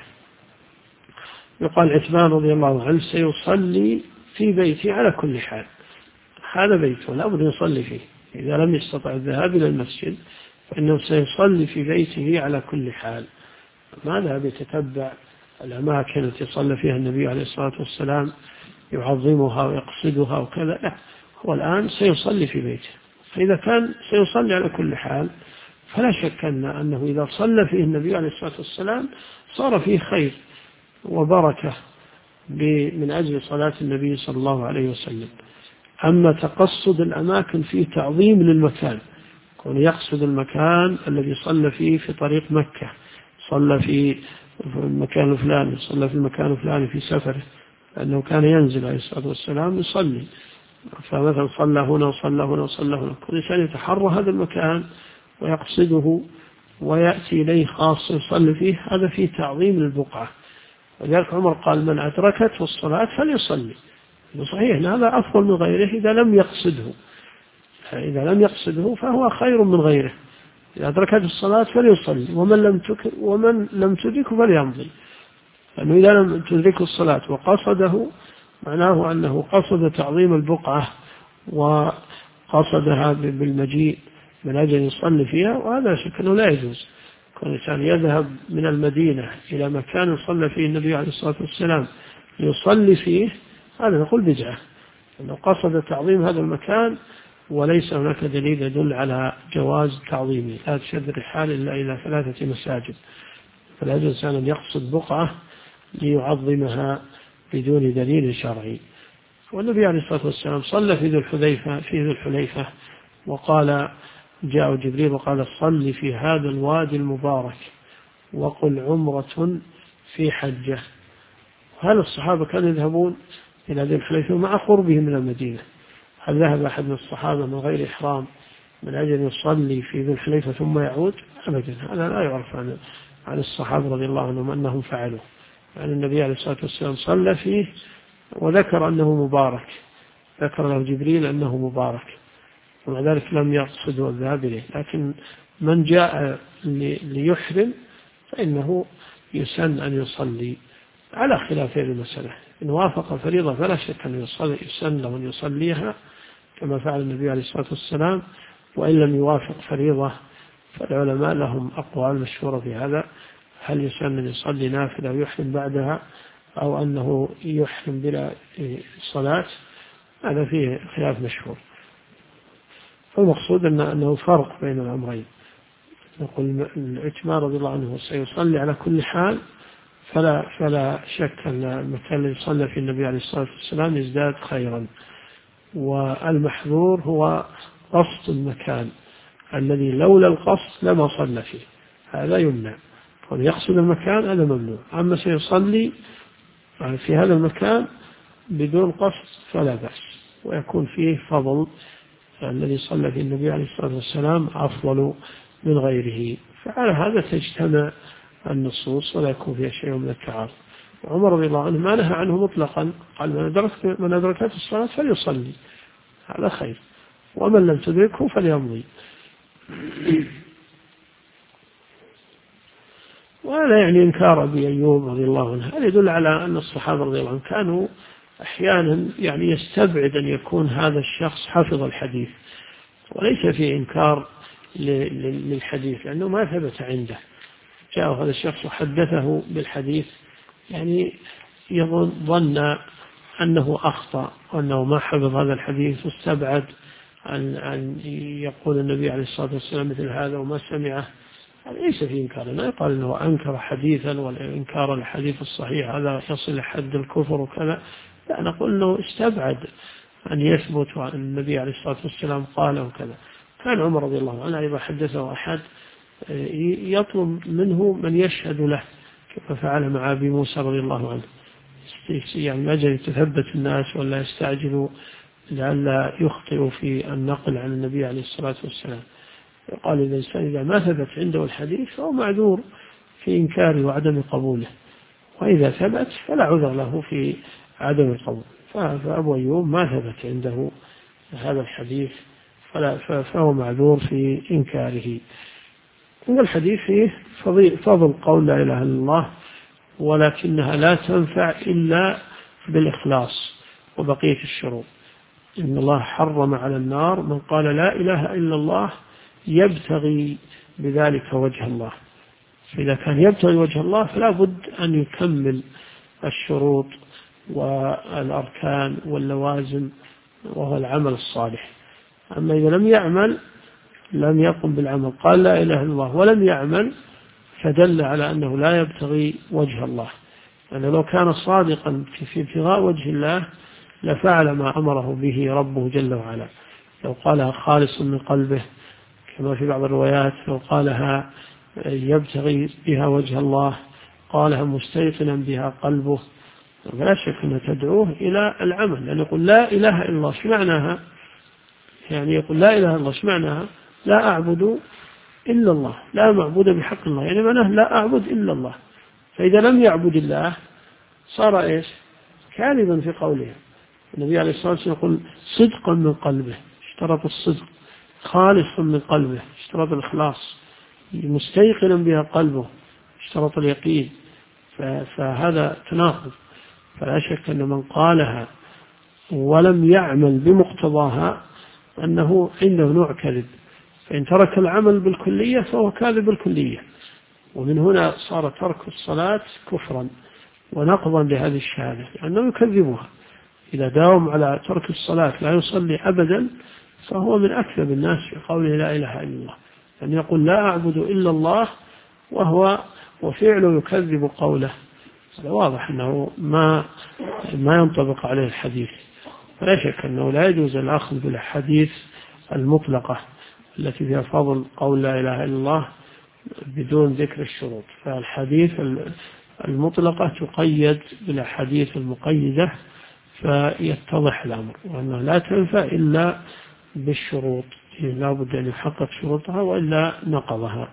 يقال عثمان رضي الله عنه سيصلي في بيته على كل حال، هذا بيته لا بد يصلي فيه، إذا لم يستطع الذهاب إلى المسجد فإنه سيصلي في بيته على كل حال، ما ذهب يتتبع الأماكن التي صلى فيها النبي عليه الصلاة والسلام يعظمها ويقصدها وكذا، لا، هو الآن سيصلي في بيته، فإذا كان سيصلي على كل حال فلا شك أنه إذا صلى فيه النبي عليه الصلاة والسلام صار فيه خير وبركة من أجل صلاة النبي صلى الله عليه وسلم. أما تقصد الأماكن فيه تعظيم للمكان، كون يقصد المكان الذي صلى فيه في طريق مكة، صلى في المكان الفلاني، صلى في المكان الفلاني في سفره، لأنه كان ينزل عليه الصلاة والسلام يصلي، فمثلا صلى هنا وصلى هنا وصلى هنا، كل إنسان يتحرى هذا المكان ويقصده ويأتي إليه خاص يصلي فيه، هذا فيه تعظيم للبقعة. ولذلك عمر قال من أدركته الصلاة فليصلي. صحيح هذا أفضل من غيره إذا لم يقصده، إذا لم يقصده فهو خير من غيره. إذا أدركته الصلاة فليصلي، ومن لم تدركه فليمضي. لأنه إذا لم تدركه الصلاة وقصده معناه أنه قصد تعظيم البقعة وقصدها بالمجيء من أجل يصلي فيها، وهذا شك أنه لا يجوز. كل إنسان يذهب من المدينة إلى مكان صلى فيه النبي عليه الصلاة والسلام يصلي فيه، هذا نقول بدعة، أنه قصد تعظيم هذا المكان وليس هناك دليل يدل على جواز تعظيمه. لا تشد الرحال إلا إلى 3 مساجد، فلا يجوز الإنسان أن يقصد بقعة ليعظمها بدون دليل شرعي. والنبي عليه الصلاة والسلام صلى في ذي الحليفة وقال جاء جبريل وقال صل في هذا الوادي المبارك وقل عمرة في حجة. هل الصحابة كانوا يذهبون إلى ذي الحليفة مع قربهم من المدينة؟ هل ذهب أحد من الصحابة من غير إحرام من أجل يصلي في ذي الحليفة ثم يعود؟ أبدا، هذا لا يعرف عن الصحابة رضي الله عنهم أنهم فعلوا. يعني النبي عليه الصلاة والسلام صلى فيه وذكر أنه مبارك، ذكر له جبريل أنه مبارك، ومع ذلك لم يقصد الذهاب إليه. لكن من جاء ليحرم فإنه يسن أن يصلي على خلاف المسألة. إن وافق فريضة فلا شك أن يسن له أن يصليها كما فعل النبي عليه الصلاة والسلام، وإن لم يوافق فريضة فالعلماء لهم أقوال مشهورة في هذا، هل يسن أن يصلي نافلة ويحرم بعدها أو أنه يحرم بلا صلاة، هذا فيه خلاف مشهور. فالمقصود أنه فرق بين الأمرين. نقول العثمان رضي الله عنه سيصلي على كل حال، فلا شك أن المكان الذي صلى فيه النبي عليه الصلاة والسلام يزداد خيرا. والمحظور هو قصد المكان الذي لولا القصد لما صلى فيه، هذا يمنع. يقصد المكان هذا ممنوع. أما سيصلي في هذا المكان بدون قصد فلا بأس، ويكون فيه فضل الذي صلى فيه النبي عليه الصلاة والسلام أفضل من غيره. فعلى هذا تجتمع النصوص ولا يكون فيها شيء من التعارض. عمر رضي الله عنه ما نهى عنه مطلقا، قال من أدركت الصلاة فليصلي، هذا خير، ومن لم تدركه فليمضي. وهذا يعني إنكار أبي أيوب رضي الله عنه، هذا يدل على أن الصحابة رضي الله عنهم كانوا أحيانا يعني يستبعد أن يكون هذا الشخص حفظ الحديث، وليس في إنكار للحديث لأنه ما ثبت عنده. جاء هذا الشخص وحدثه بالحديث، يعني ظن أنه أخطأ وأنه ما حفظ هذا الحديث، واستبعد أن يقول النبي عليه الصلاة والسلام مثل هذا وما سمعه. ليس في إنكار، لا يقال أنه أنكر حديثا ولا إنكار الحديث الصحيح هذا يصل لحد الكفر وكذا، لا، نقول أنه استبعد أن يثبت عن النبي عليه الصلاة والسلام قال وكذا. كان عمر رضي الله عنه إذا حدثه أحد يطلب منه من يشهد له، كما فعل مع أبي موسى رضي الله عنه، يعني من أجل يتثبت الناس ولا يستعجلوا لئلا يخطئوا في النقل عن النبي عليه الصلاة والسلام. قال الإنسان إذا ما ثبت عنده الحديث فهو معذور في إنكاره وعدم قبوله، وإذا ثبت فلا عذر له في عدم القبول. فأبو أيوب ما ثبت عنده هذا الحديث فهو معذور في إنكاره. إن الحديث فيه فضل قول لا إله إلا الله، ولكنها لا تنفع إلا بالإخلاص وبقية الشروط. إن الله حرم على النار من قال لا إله إلا الله يبتغي بذلك وجه الله. فإذا كان يبتغي وجه الله فلا بد أن يكمل الشروط والأركان واللوازم وهو العمل الصالح. أما إذا لم يعمل، لم يقم بالعمل، قال لا إله إلا الله ولم يعمل، فدل على أنه لا يبتغي وجه الله. يعني لو كان صادقا في ابتغاء وجه الله لفعل ما أمره به ربه جل وعلا. لو قالها خالص من قلبه كما في بعض الروايات، لو قالها يبتغي بها وجه الله، قالها مستيقنا بها قلبه، فلا شك أنها تدعوه إلى العمل، لأن يقول لا إله إلا الله، شو معناها؟ يعني يقول لا إله إلا الله، شو معناها؟ لا أعبد إلا الله، لا معبود بحق الله، يعني معناه لا أعبد إلا الله. فإذا لم يعبد الله صار إيش؟ كاذبا في قوله. النبي عليه الصلاة والسلام يقول صدقا من قلبه، اشترط الصدق، خالصا من قلبه، اشترط الإخلاص، مستيقنا بها قلبه، اشترط اليقين. فهذا تناقض. فلا شك أن من قالها ولم يعمل بمقتضاها أنه عنده نوع كذب، فإن ترك العمل بالكلية فهو كاذب بالكلية. ومن هنا صار ترك الصلاة كفرا ونقضا لهذه الشهادة، لأنه يكذبها. إذا داوم على ترك الصلاة لا يصلي أبدا فهو من أكذب الناس في قوله لا إله إلا الله، أن يقول لا أعبد إلا الله وفعله يكذب قوله. هذا واضح أنه ما ينطبق عليه الحديث. فلا شك أنه لا يجوز الأخذ بالحديث المطلقة التي فيها فضل قول لا إله إلا الله بدون ذكر الشروط. فالحديث المطلقة تقيد بالأحاديث المقيدة فيتضح الأمر، وأنها لا تنفع إلا بالشروط، لا بد أن يحقق شروطها وإلا نقضها.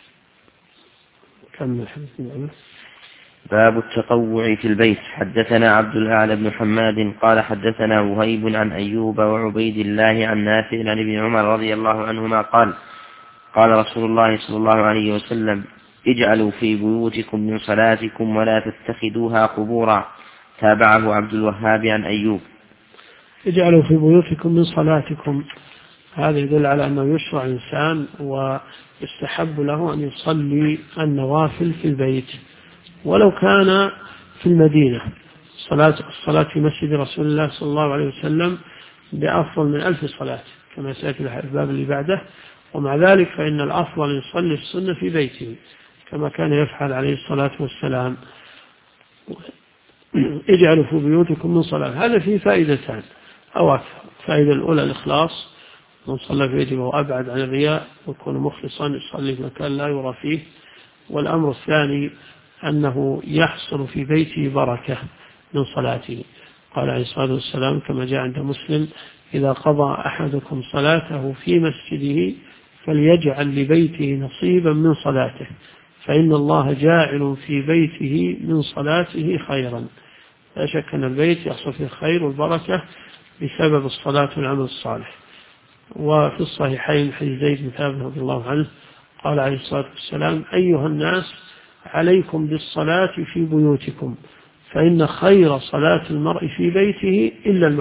كمل الحديث. باب التطوع في البيت. حدثنا عبد الأعلى بن حماد قال حدثنا وهيب عن أيوب وعبيد الله عن نافع عن ابن عمر رضي الله عنهما قال قال رسول الله صلى الله عليه وسلم اجعلوا في بيوتكم من صلاتكم ولا تتخذوها قبورا. تابعه عبد الوهاب عن أيوب. اجعلوا في بيوتكم من صلاتكم، هذا يدل على أنه يشرع إنسان ويستحب له أن يصلي النوافل في البيت ولو كان في المدينة. الصلاة في مسجد رسول الله صلى الله عليه وسلم بأفضل من 1000 صلاة كما سيأتي الباب اللي بعده، ومع ذلك فإن الأفضل يصلي السنة في بيته كما كان يفعل عليه الصلاة والسلام. اجعلوا في بيوتكم من صلاة، هذا فيه فائدتان أو أكثر. الفائدة الأولى الإخلاص، من صلى في بيته وهو أبعد عن الرياء ويكون مخلصا يصلي في مكان لا يرى فيه. والأمر الثاني أنه يحصل في بيته بركة من صلاته. قال عليه الصلاة والسلام كما جاء عند مسلم إذا قضى أحدكم صلاته في مسجده فليجعل لبيته نصيبا من صلاته فإن الله جاعل في بيته من صلاته خيرا. لا شك أن البيت يحصل فيه الخير والبركة بسبب الصلاة والعمل الصالح. وفي الصحيحين حديث زيد بن ثابت رضي الله عنه قال عليه الصلاة والسلام أيها الناس عليكم بالصلاة في بيوتكم فإن خير صلاة المرء في بيته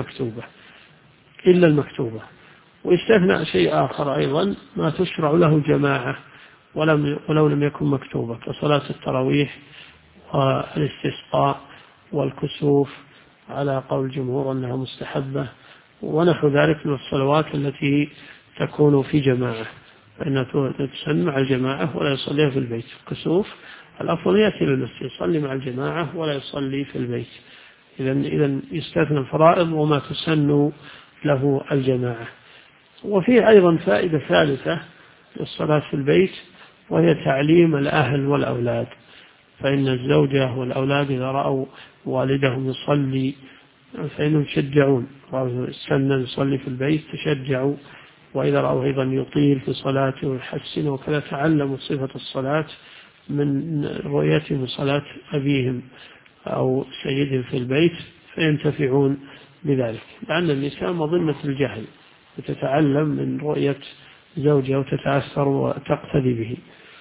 إلا المكتوبة. ويستثنى شيء آخر أيضا ما تشرع له جماعة ولو لم يكن مكتوبة كصلاة التراويح والاستسقاء والكسوف على قول الجمهور أنها مستحبة ونحو ذلك من الصلوات التي تكون في جماعة فإنها تسن مع الجماعة ولا يصليها في البيت. الكسوف الأفضل يأتي للمسجد يصلي مع الجماعة ولا يصلي في البيت. إذن يستثنى الفرائض وما تسن له الجماعة. وفيه أيضا فائدة ثالثة للصلاة في البيت وهي تعليم الأهل والأولاد. فإن الزوجة والأولاد إذا رأوا والدهم يصلي فإنهم يشجعون، رأوا السنة يصلي في البيت تشجعوا، وإذا رأوا أيضا يطيل في صلاته ويحسن وكذا تعلموا صفة الصلاة من رؤيتهم صلاة أبيهم أو سيدهم في البيت فينتفعون بذلك. لأن النساء مظنة الجهل وتتعلم من رؤية زوجها وتتأثر وتقتدي به.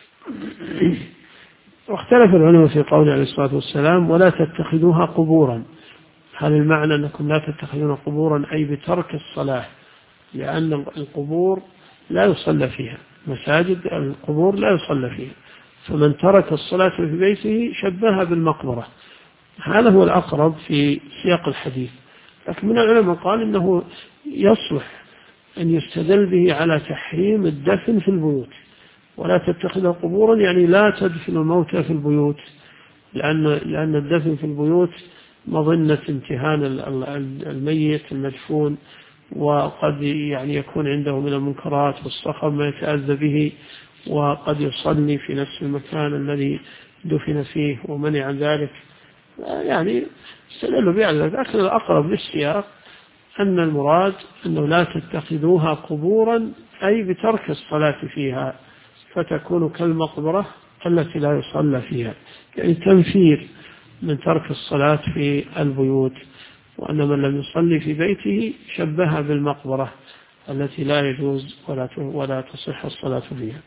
واختلف العلماء في قول عليه الصلاة والسلام ولا تتخذوها قبورا. هل المعنى أنكم لا تتخذون قبورا أي بترك الصلاة؟ لأن القبور لا يصلى فيها، مساجد القبور لا يصلى فيها، فمن ترك الصلاة في بيته شبهها بالمقبرة. هذا هو الأقرب في سياق الحديث. لكن من العلماء قال إنه يصلح أن يستدل به على تحريم الدفن في البيوت. ولا تتخذها قبورا يعني لا تدفن الموتى في البيوت، لأن الدفن في البيوت مظنة امتهان الميت المدفون، وقد يكون عنده من المنكرات والصخب ما يتأذى به، وقد يصلي في نفس المكان الذي دفن فيه ومنع ذلك. يعني استدلوا بهذا، لكن الأقرب للسياق أن المراد أنه لا تتخذوها قبورا أي بترك الصلاة فيها، فتكون كالمقبرة التي لا يصلى فيها، يعني تنفير من ترك الصلاة في البيوت، وأن من لم يصلي في بيته شبهها بالمقبرة التي لا يجوز ولا تصح الصلاة فيها.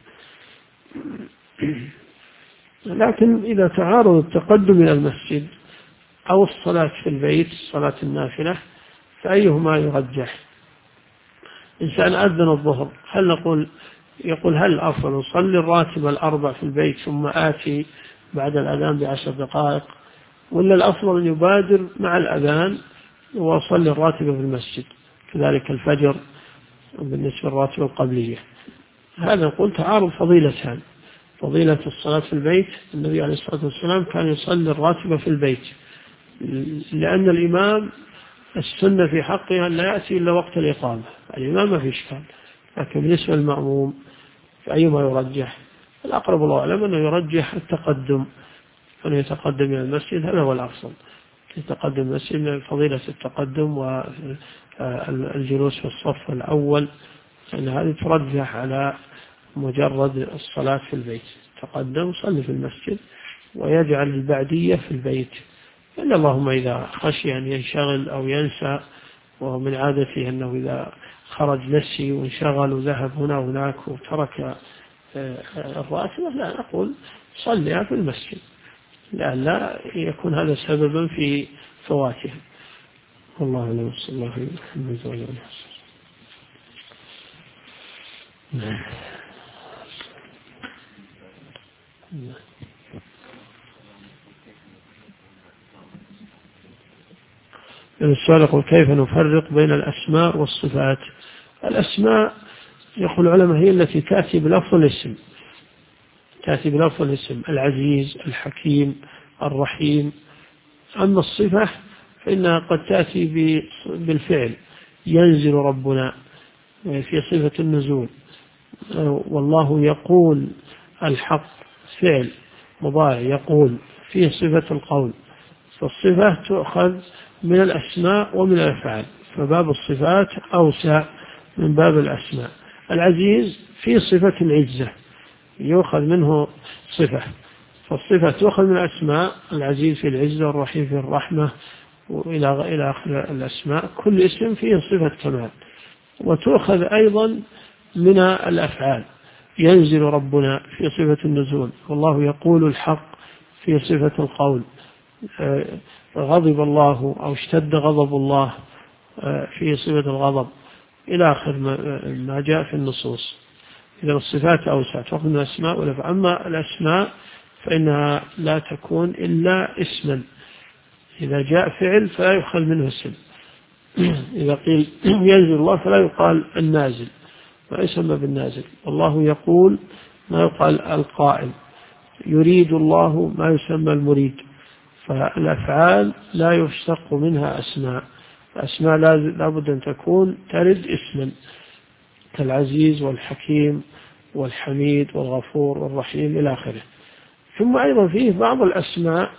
لكن إذا تعارض التقدم إلى المسجد أو الصلاة في البيت صلاة النافلة فأيهما يرجح؟ إنسان أذن الظهر، هل يقول هل الأفضل أصلي الراتب الأربع في البيت ثم آتي بعد الأذان ب10 دقائق، ولا الأفضل أن يبادر مع الأذان وأصلي الراتب في المسجد؟ كذلك الفجر بالنسبة للراتب القبلية. هذا نقول تعارض فضيلتان: فضيلة الصلاة في البيت، النبي عليه الصلاة والسلام كان يصلي الراتب في البيت، لأن الإمام السنة في حقه أن لا يأتي إلا وقت الإقامة، الإمام ما في إشكال، لكن بالنسبة للمأموم فأيما يرجح؟ الأقرب الله أعلم أنه يرجح التقدم، أن يتقدم إلى المسجد، هذا هو الأفضل، يتقدم المسجد من فضيلة التقدم والجلوس في الصف الأول، لأن هذه ترجح على مجرد الصلاة في البيت. تقدم صلي في المسجد ويجعل البعدية في البيت، إلا اللهم إذا خشي أن ينشغل أو ينسى، ومن عادته أنه إذا خرج نسي وانشغل وذهب هنا وهناك وترك الراتبة، لا نقول صليها في المسجد لئلا يكون هذا سببا في فواتها. والله أعلم. صلى الله عليه وسلم. السؤال يقول: كيف نفرق بين الأسماء والصفات؟ الأسماء يقول العلماء هي التي تأتي بلفظ الاسم، تأتي بلفظ الاسم: العزيز، الحكيم، الرحيم. أما الصفة فإنها قد تأتي بالفعل: ينزل ربنا في صفة النزول، والله يقول الحق فعل مضارع يقول فيه صفة القول. فالصفة تؤخذ من الأسماء ومن الأفعال، فباب الصفات أوسع من باب الأسماء. العزيز فيه صفة العزة يؤخذ منه صفة، فالصفة تؤخذ من الأسماء: العزيز في العزة، والرحيم في الرحمة، إلى آخر الأسماء، كل اسم فيه صفة كمال. وتؤخذ أيضا من الأفعال: ينزل ربنا في صفة النزول، والله يقول الحق في صفة القول، غضب الله أو اشتد غضب الله في صفة الغضب، إلى آخر ما جاء في النصوص. إذا الصفات أوسع تأخذ من الأسماء والأفعال. أما الأسماء فإنها لا تكون إلا اسما، إذا جاء فعل فلا يؤخذ منه اسم. إذا قيل ينزل الله فلا يقال النازل، ما يسمى بالنازل. الله يقول ما يقال القائل، يريد الله ما يسمى المريد. فالأفعال لا يشتق منها أسماء، الأسماء لا بد أن تكون ترد اسما، كالعزيز والحكيم والحميد والغفور والرحيم إلى آخره. ثم أيضا فيه بعض الأسماء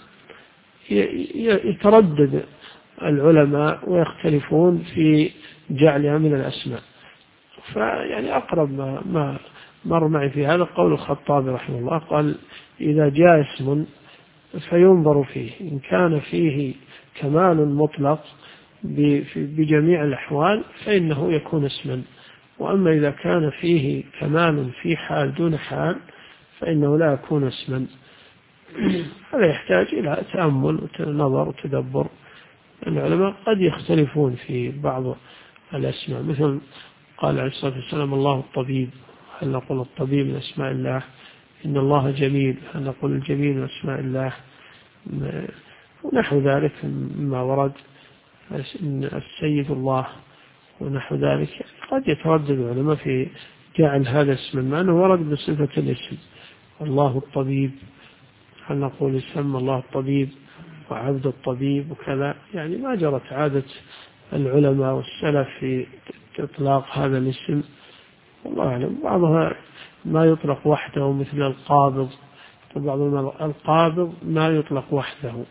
يتردد العلماء ويختلفون في جعلها من الأسماء، فيعني أقرب ما مر معي في هذا قول الخطابي رحمه الله، قال: إذا جاء اسم فينظر فيه، إن كان فيه كمال مطلق بجميع الأحوال فإنه يكون اسما، وأما إذا كان فيه كمال في حال دون حال فإنه لا يكون اسما. هذا يحتاج إلى تأمل ونظر وتدبر. العلماء قد يختلفون في بعض الأسماء، مثل قال عليه الصلاة والسلام: الله الطبيب، هل نقول الطبيب من أسماء الله؟ إن الله جميل، هل نقول الجميل من أسماء الله؟ ونحو ذلك مما ورد، السيد الله ونحو ذلك. قد يتردد العلماء في جعل هذا اسما مع أنه ورد بصفة الاسم: الله الطبيب، هل نقول يسمى الله الطبيب وعبد الطبيب وكذا؟ يعني ما جرت عادة العلماء والسلف في إطلاق هذا الاسم، والله أعلم. بعضها ما يطلق وحده مثل القابض، وبعض القابض ما يطلق وحده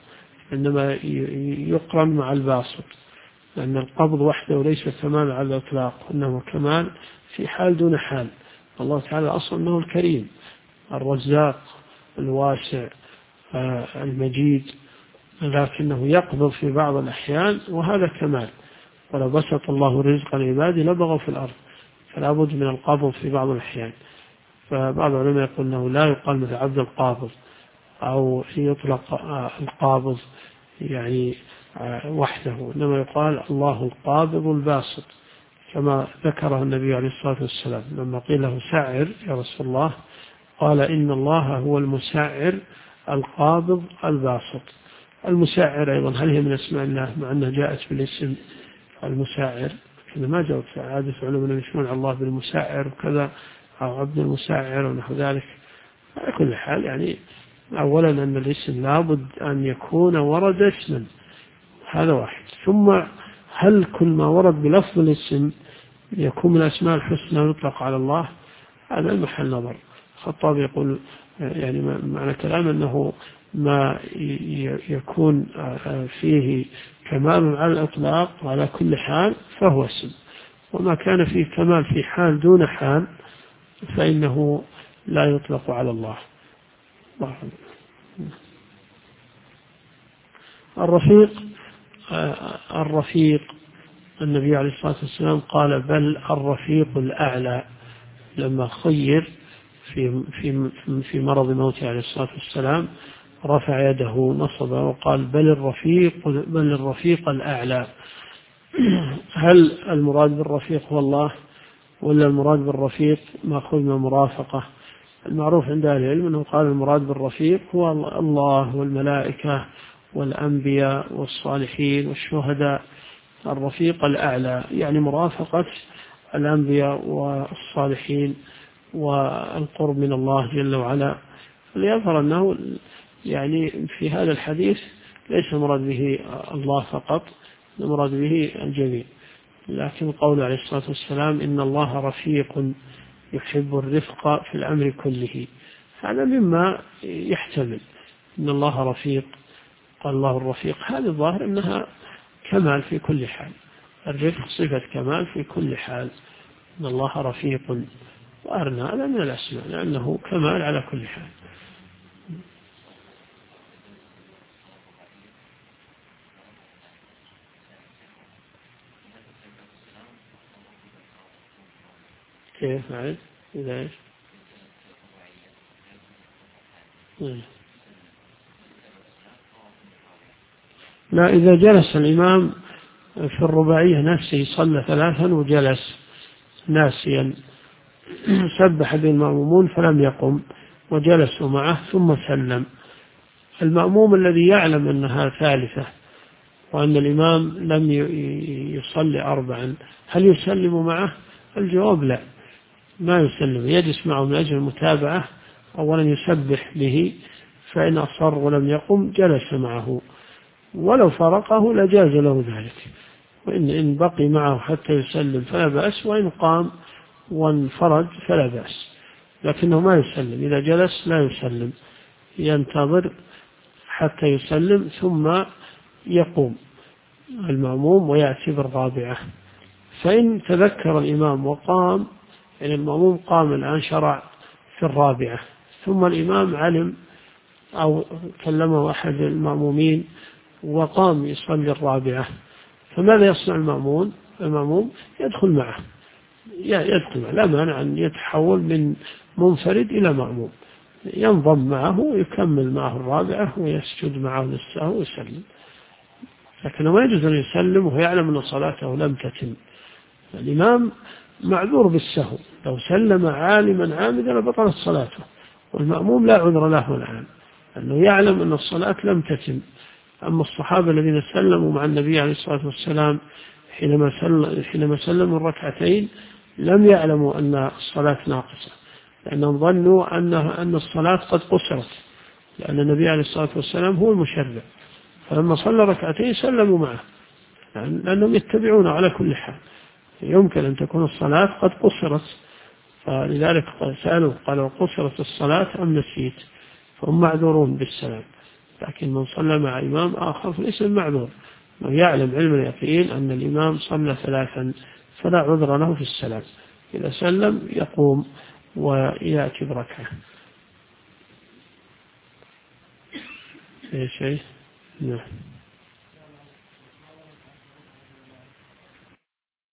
إنما يقرن مع الباسط، لأن القبض وحده ليس كمال على الإطلاق، إنه كمال في حال دون حال. الله تعالى أصلا أنه الكريم الرزاق الواسع المجيد، لكنه يقبض في بعض الأحيان وهذا كمال. ولو بسط الله رزق العباد لبغوا في الأرض، فلا بد من القبض في بعض الأحيان. فبعض العلماء يقول أنه لا يقال مثل عبد القابض، أو يطلق القابض يعني وحده، إنما يقال الله القابض الباسط، كما ذكره النبي عليه الصلاة والسلام لما قيل له سعر يا رسول الله، قال إن الله هو المسعر القابض الباسط. المسعر أيضا هل هي من اسماء الله، مع أنها جاءت بالاسم المسعر؟ كذا ما جاءت عادة علماء يسمون على الله بالمسعر وكذا، أو عبد المسعر ونحو ذلك. على كل حال يعني أولا أن الاسم لابد أن يكون ورد اسما، هذا واحد. ثم هل كل ما ورد بلفظ الاسم يكون من الأسماء الحسنى ويطلق على الله؟ هذا المحل نظر. الخطاب يقول يعني معنى كلام أنه ما يكون فيه كمال على الإطلاق على كل حال فهو اسم، وما كان فيه كمال في حال دون حال فإنه لا يطلق على الله. الرفيق النبي عليه الصلاة والسلام قال بل الرفيق الأعلى، لما خير في مرض موته عليه الصلاة والسلام رفع يده نصب وقال بل الرفيق الأعلى. هل المراد بالرفيق هو الله، ولا المراد بالرفيق مأخوذ من المرافقة؟ المعروف عند أهل العلم أنه قال المراد بالرفيق هو الله والملائكة والأنبياء والصالحين والشهداء. الرفيق الأعلى يعني مرافقة الأنبياء والصالحين والقرب من الله جل وعلا. ليظهر أنه يعني في هذا الحديث ليس المراد به الله فقط، المراد به الجميع. لكن قول عليه الصلاة والسلام إن الله رفيق يحب الرفق في الأمر كله، هذا مما يحتمل إن الله رفيق. قال الله الرفيق، هذا الظاهر أنها كمال في كل حال، الرفق صفة كمال في كل حال، إن الله رفيق، وأرنا هذا من الأسماء لأنه كمال على كل حال. كيف عاد إذا إيش؟ لا، إذا جلس الإمام في الرباعية نفسه صلى ثلاثا وجلس ناسيا، سبح بالمأمومون فلم يقم وجلسوا معه ثم سلم، المأموم الذي يعلم أنها ثالثة وأن الإمام لم يصلي أربعا هل يسلم معه؟ الجواب لا، ما يسلم، يجلس معه من أجل المتابعة. أولا يسبح به، فإن أصر ولم يقم جلس معه، ولو فرقه لجاز له ذلك، وإن بقي معه حتى يسلم فلا بأس، وإن قام وانفرد فلا بأس، لكنه ما يسلم. إذا جلس لا يسلم، ينتظر حتى يسلم ثم يقوم المأموم ويأتي بالرابعة. فإن تذكر الإمام وقام، يعني المأموم قام الآن شرع في الرابعة، ثم الإمام علم أو كلمه أحد المأمومين وقام يصلي الرابعة، فماذا يصنع المأموم؟ المأموم يدخل معه، لا مانع أن يتحول من منفرد إلى مأموم، ينضم معه ويكمل معه الرابعة ويسجد معه للسهو ويسلم، لكنه ما يجوز أن يسلم وهو يعلم أن صلاته لم تتم. الإمام معذور بالسهو، لو سلم عالما عامدا لبطلت صلاته، والمأموم لا عذر له الآن أنه يعلم أن الصلاة لم تتم. أما الصحابة الذين سلموا مع النبي عليه الصلاة والسلام حينما سلموا الركعتين لم يعلموا أن الصلاة ناقصة، لأنهم ظنوا أن الصلاة قد قصرت، لأن النبي عليه الصلاة والسلام هو المشرع، فلما صلى ركعتين سلموا معه، لأنهم يتبعون على كل حال، يمكن أن تكون الصلاة قد قصرت، فلذلك سألوا قالوا قصرت الصلاة أم نسيت، فهم معذورون بالسلام. لكن من صلى مع إمام آخر فليس معذور، من يعلم علم اليقين أن الإمام صلى 3 فلا عذر له في السلام، إذا سلم يقوم ويأتي بركعة. شيء نعم.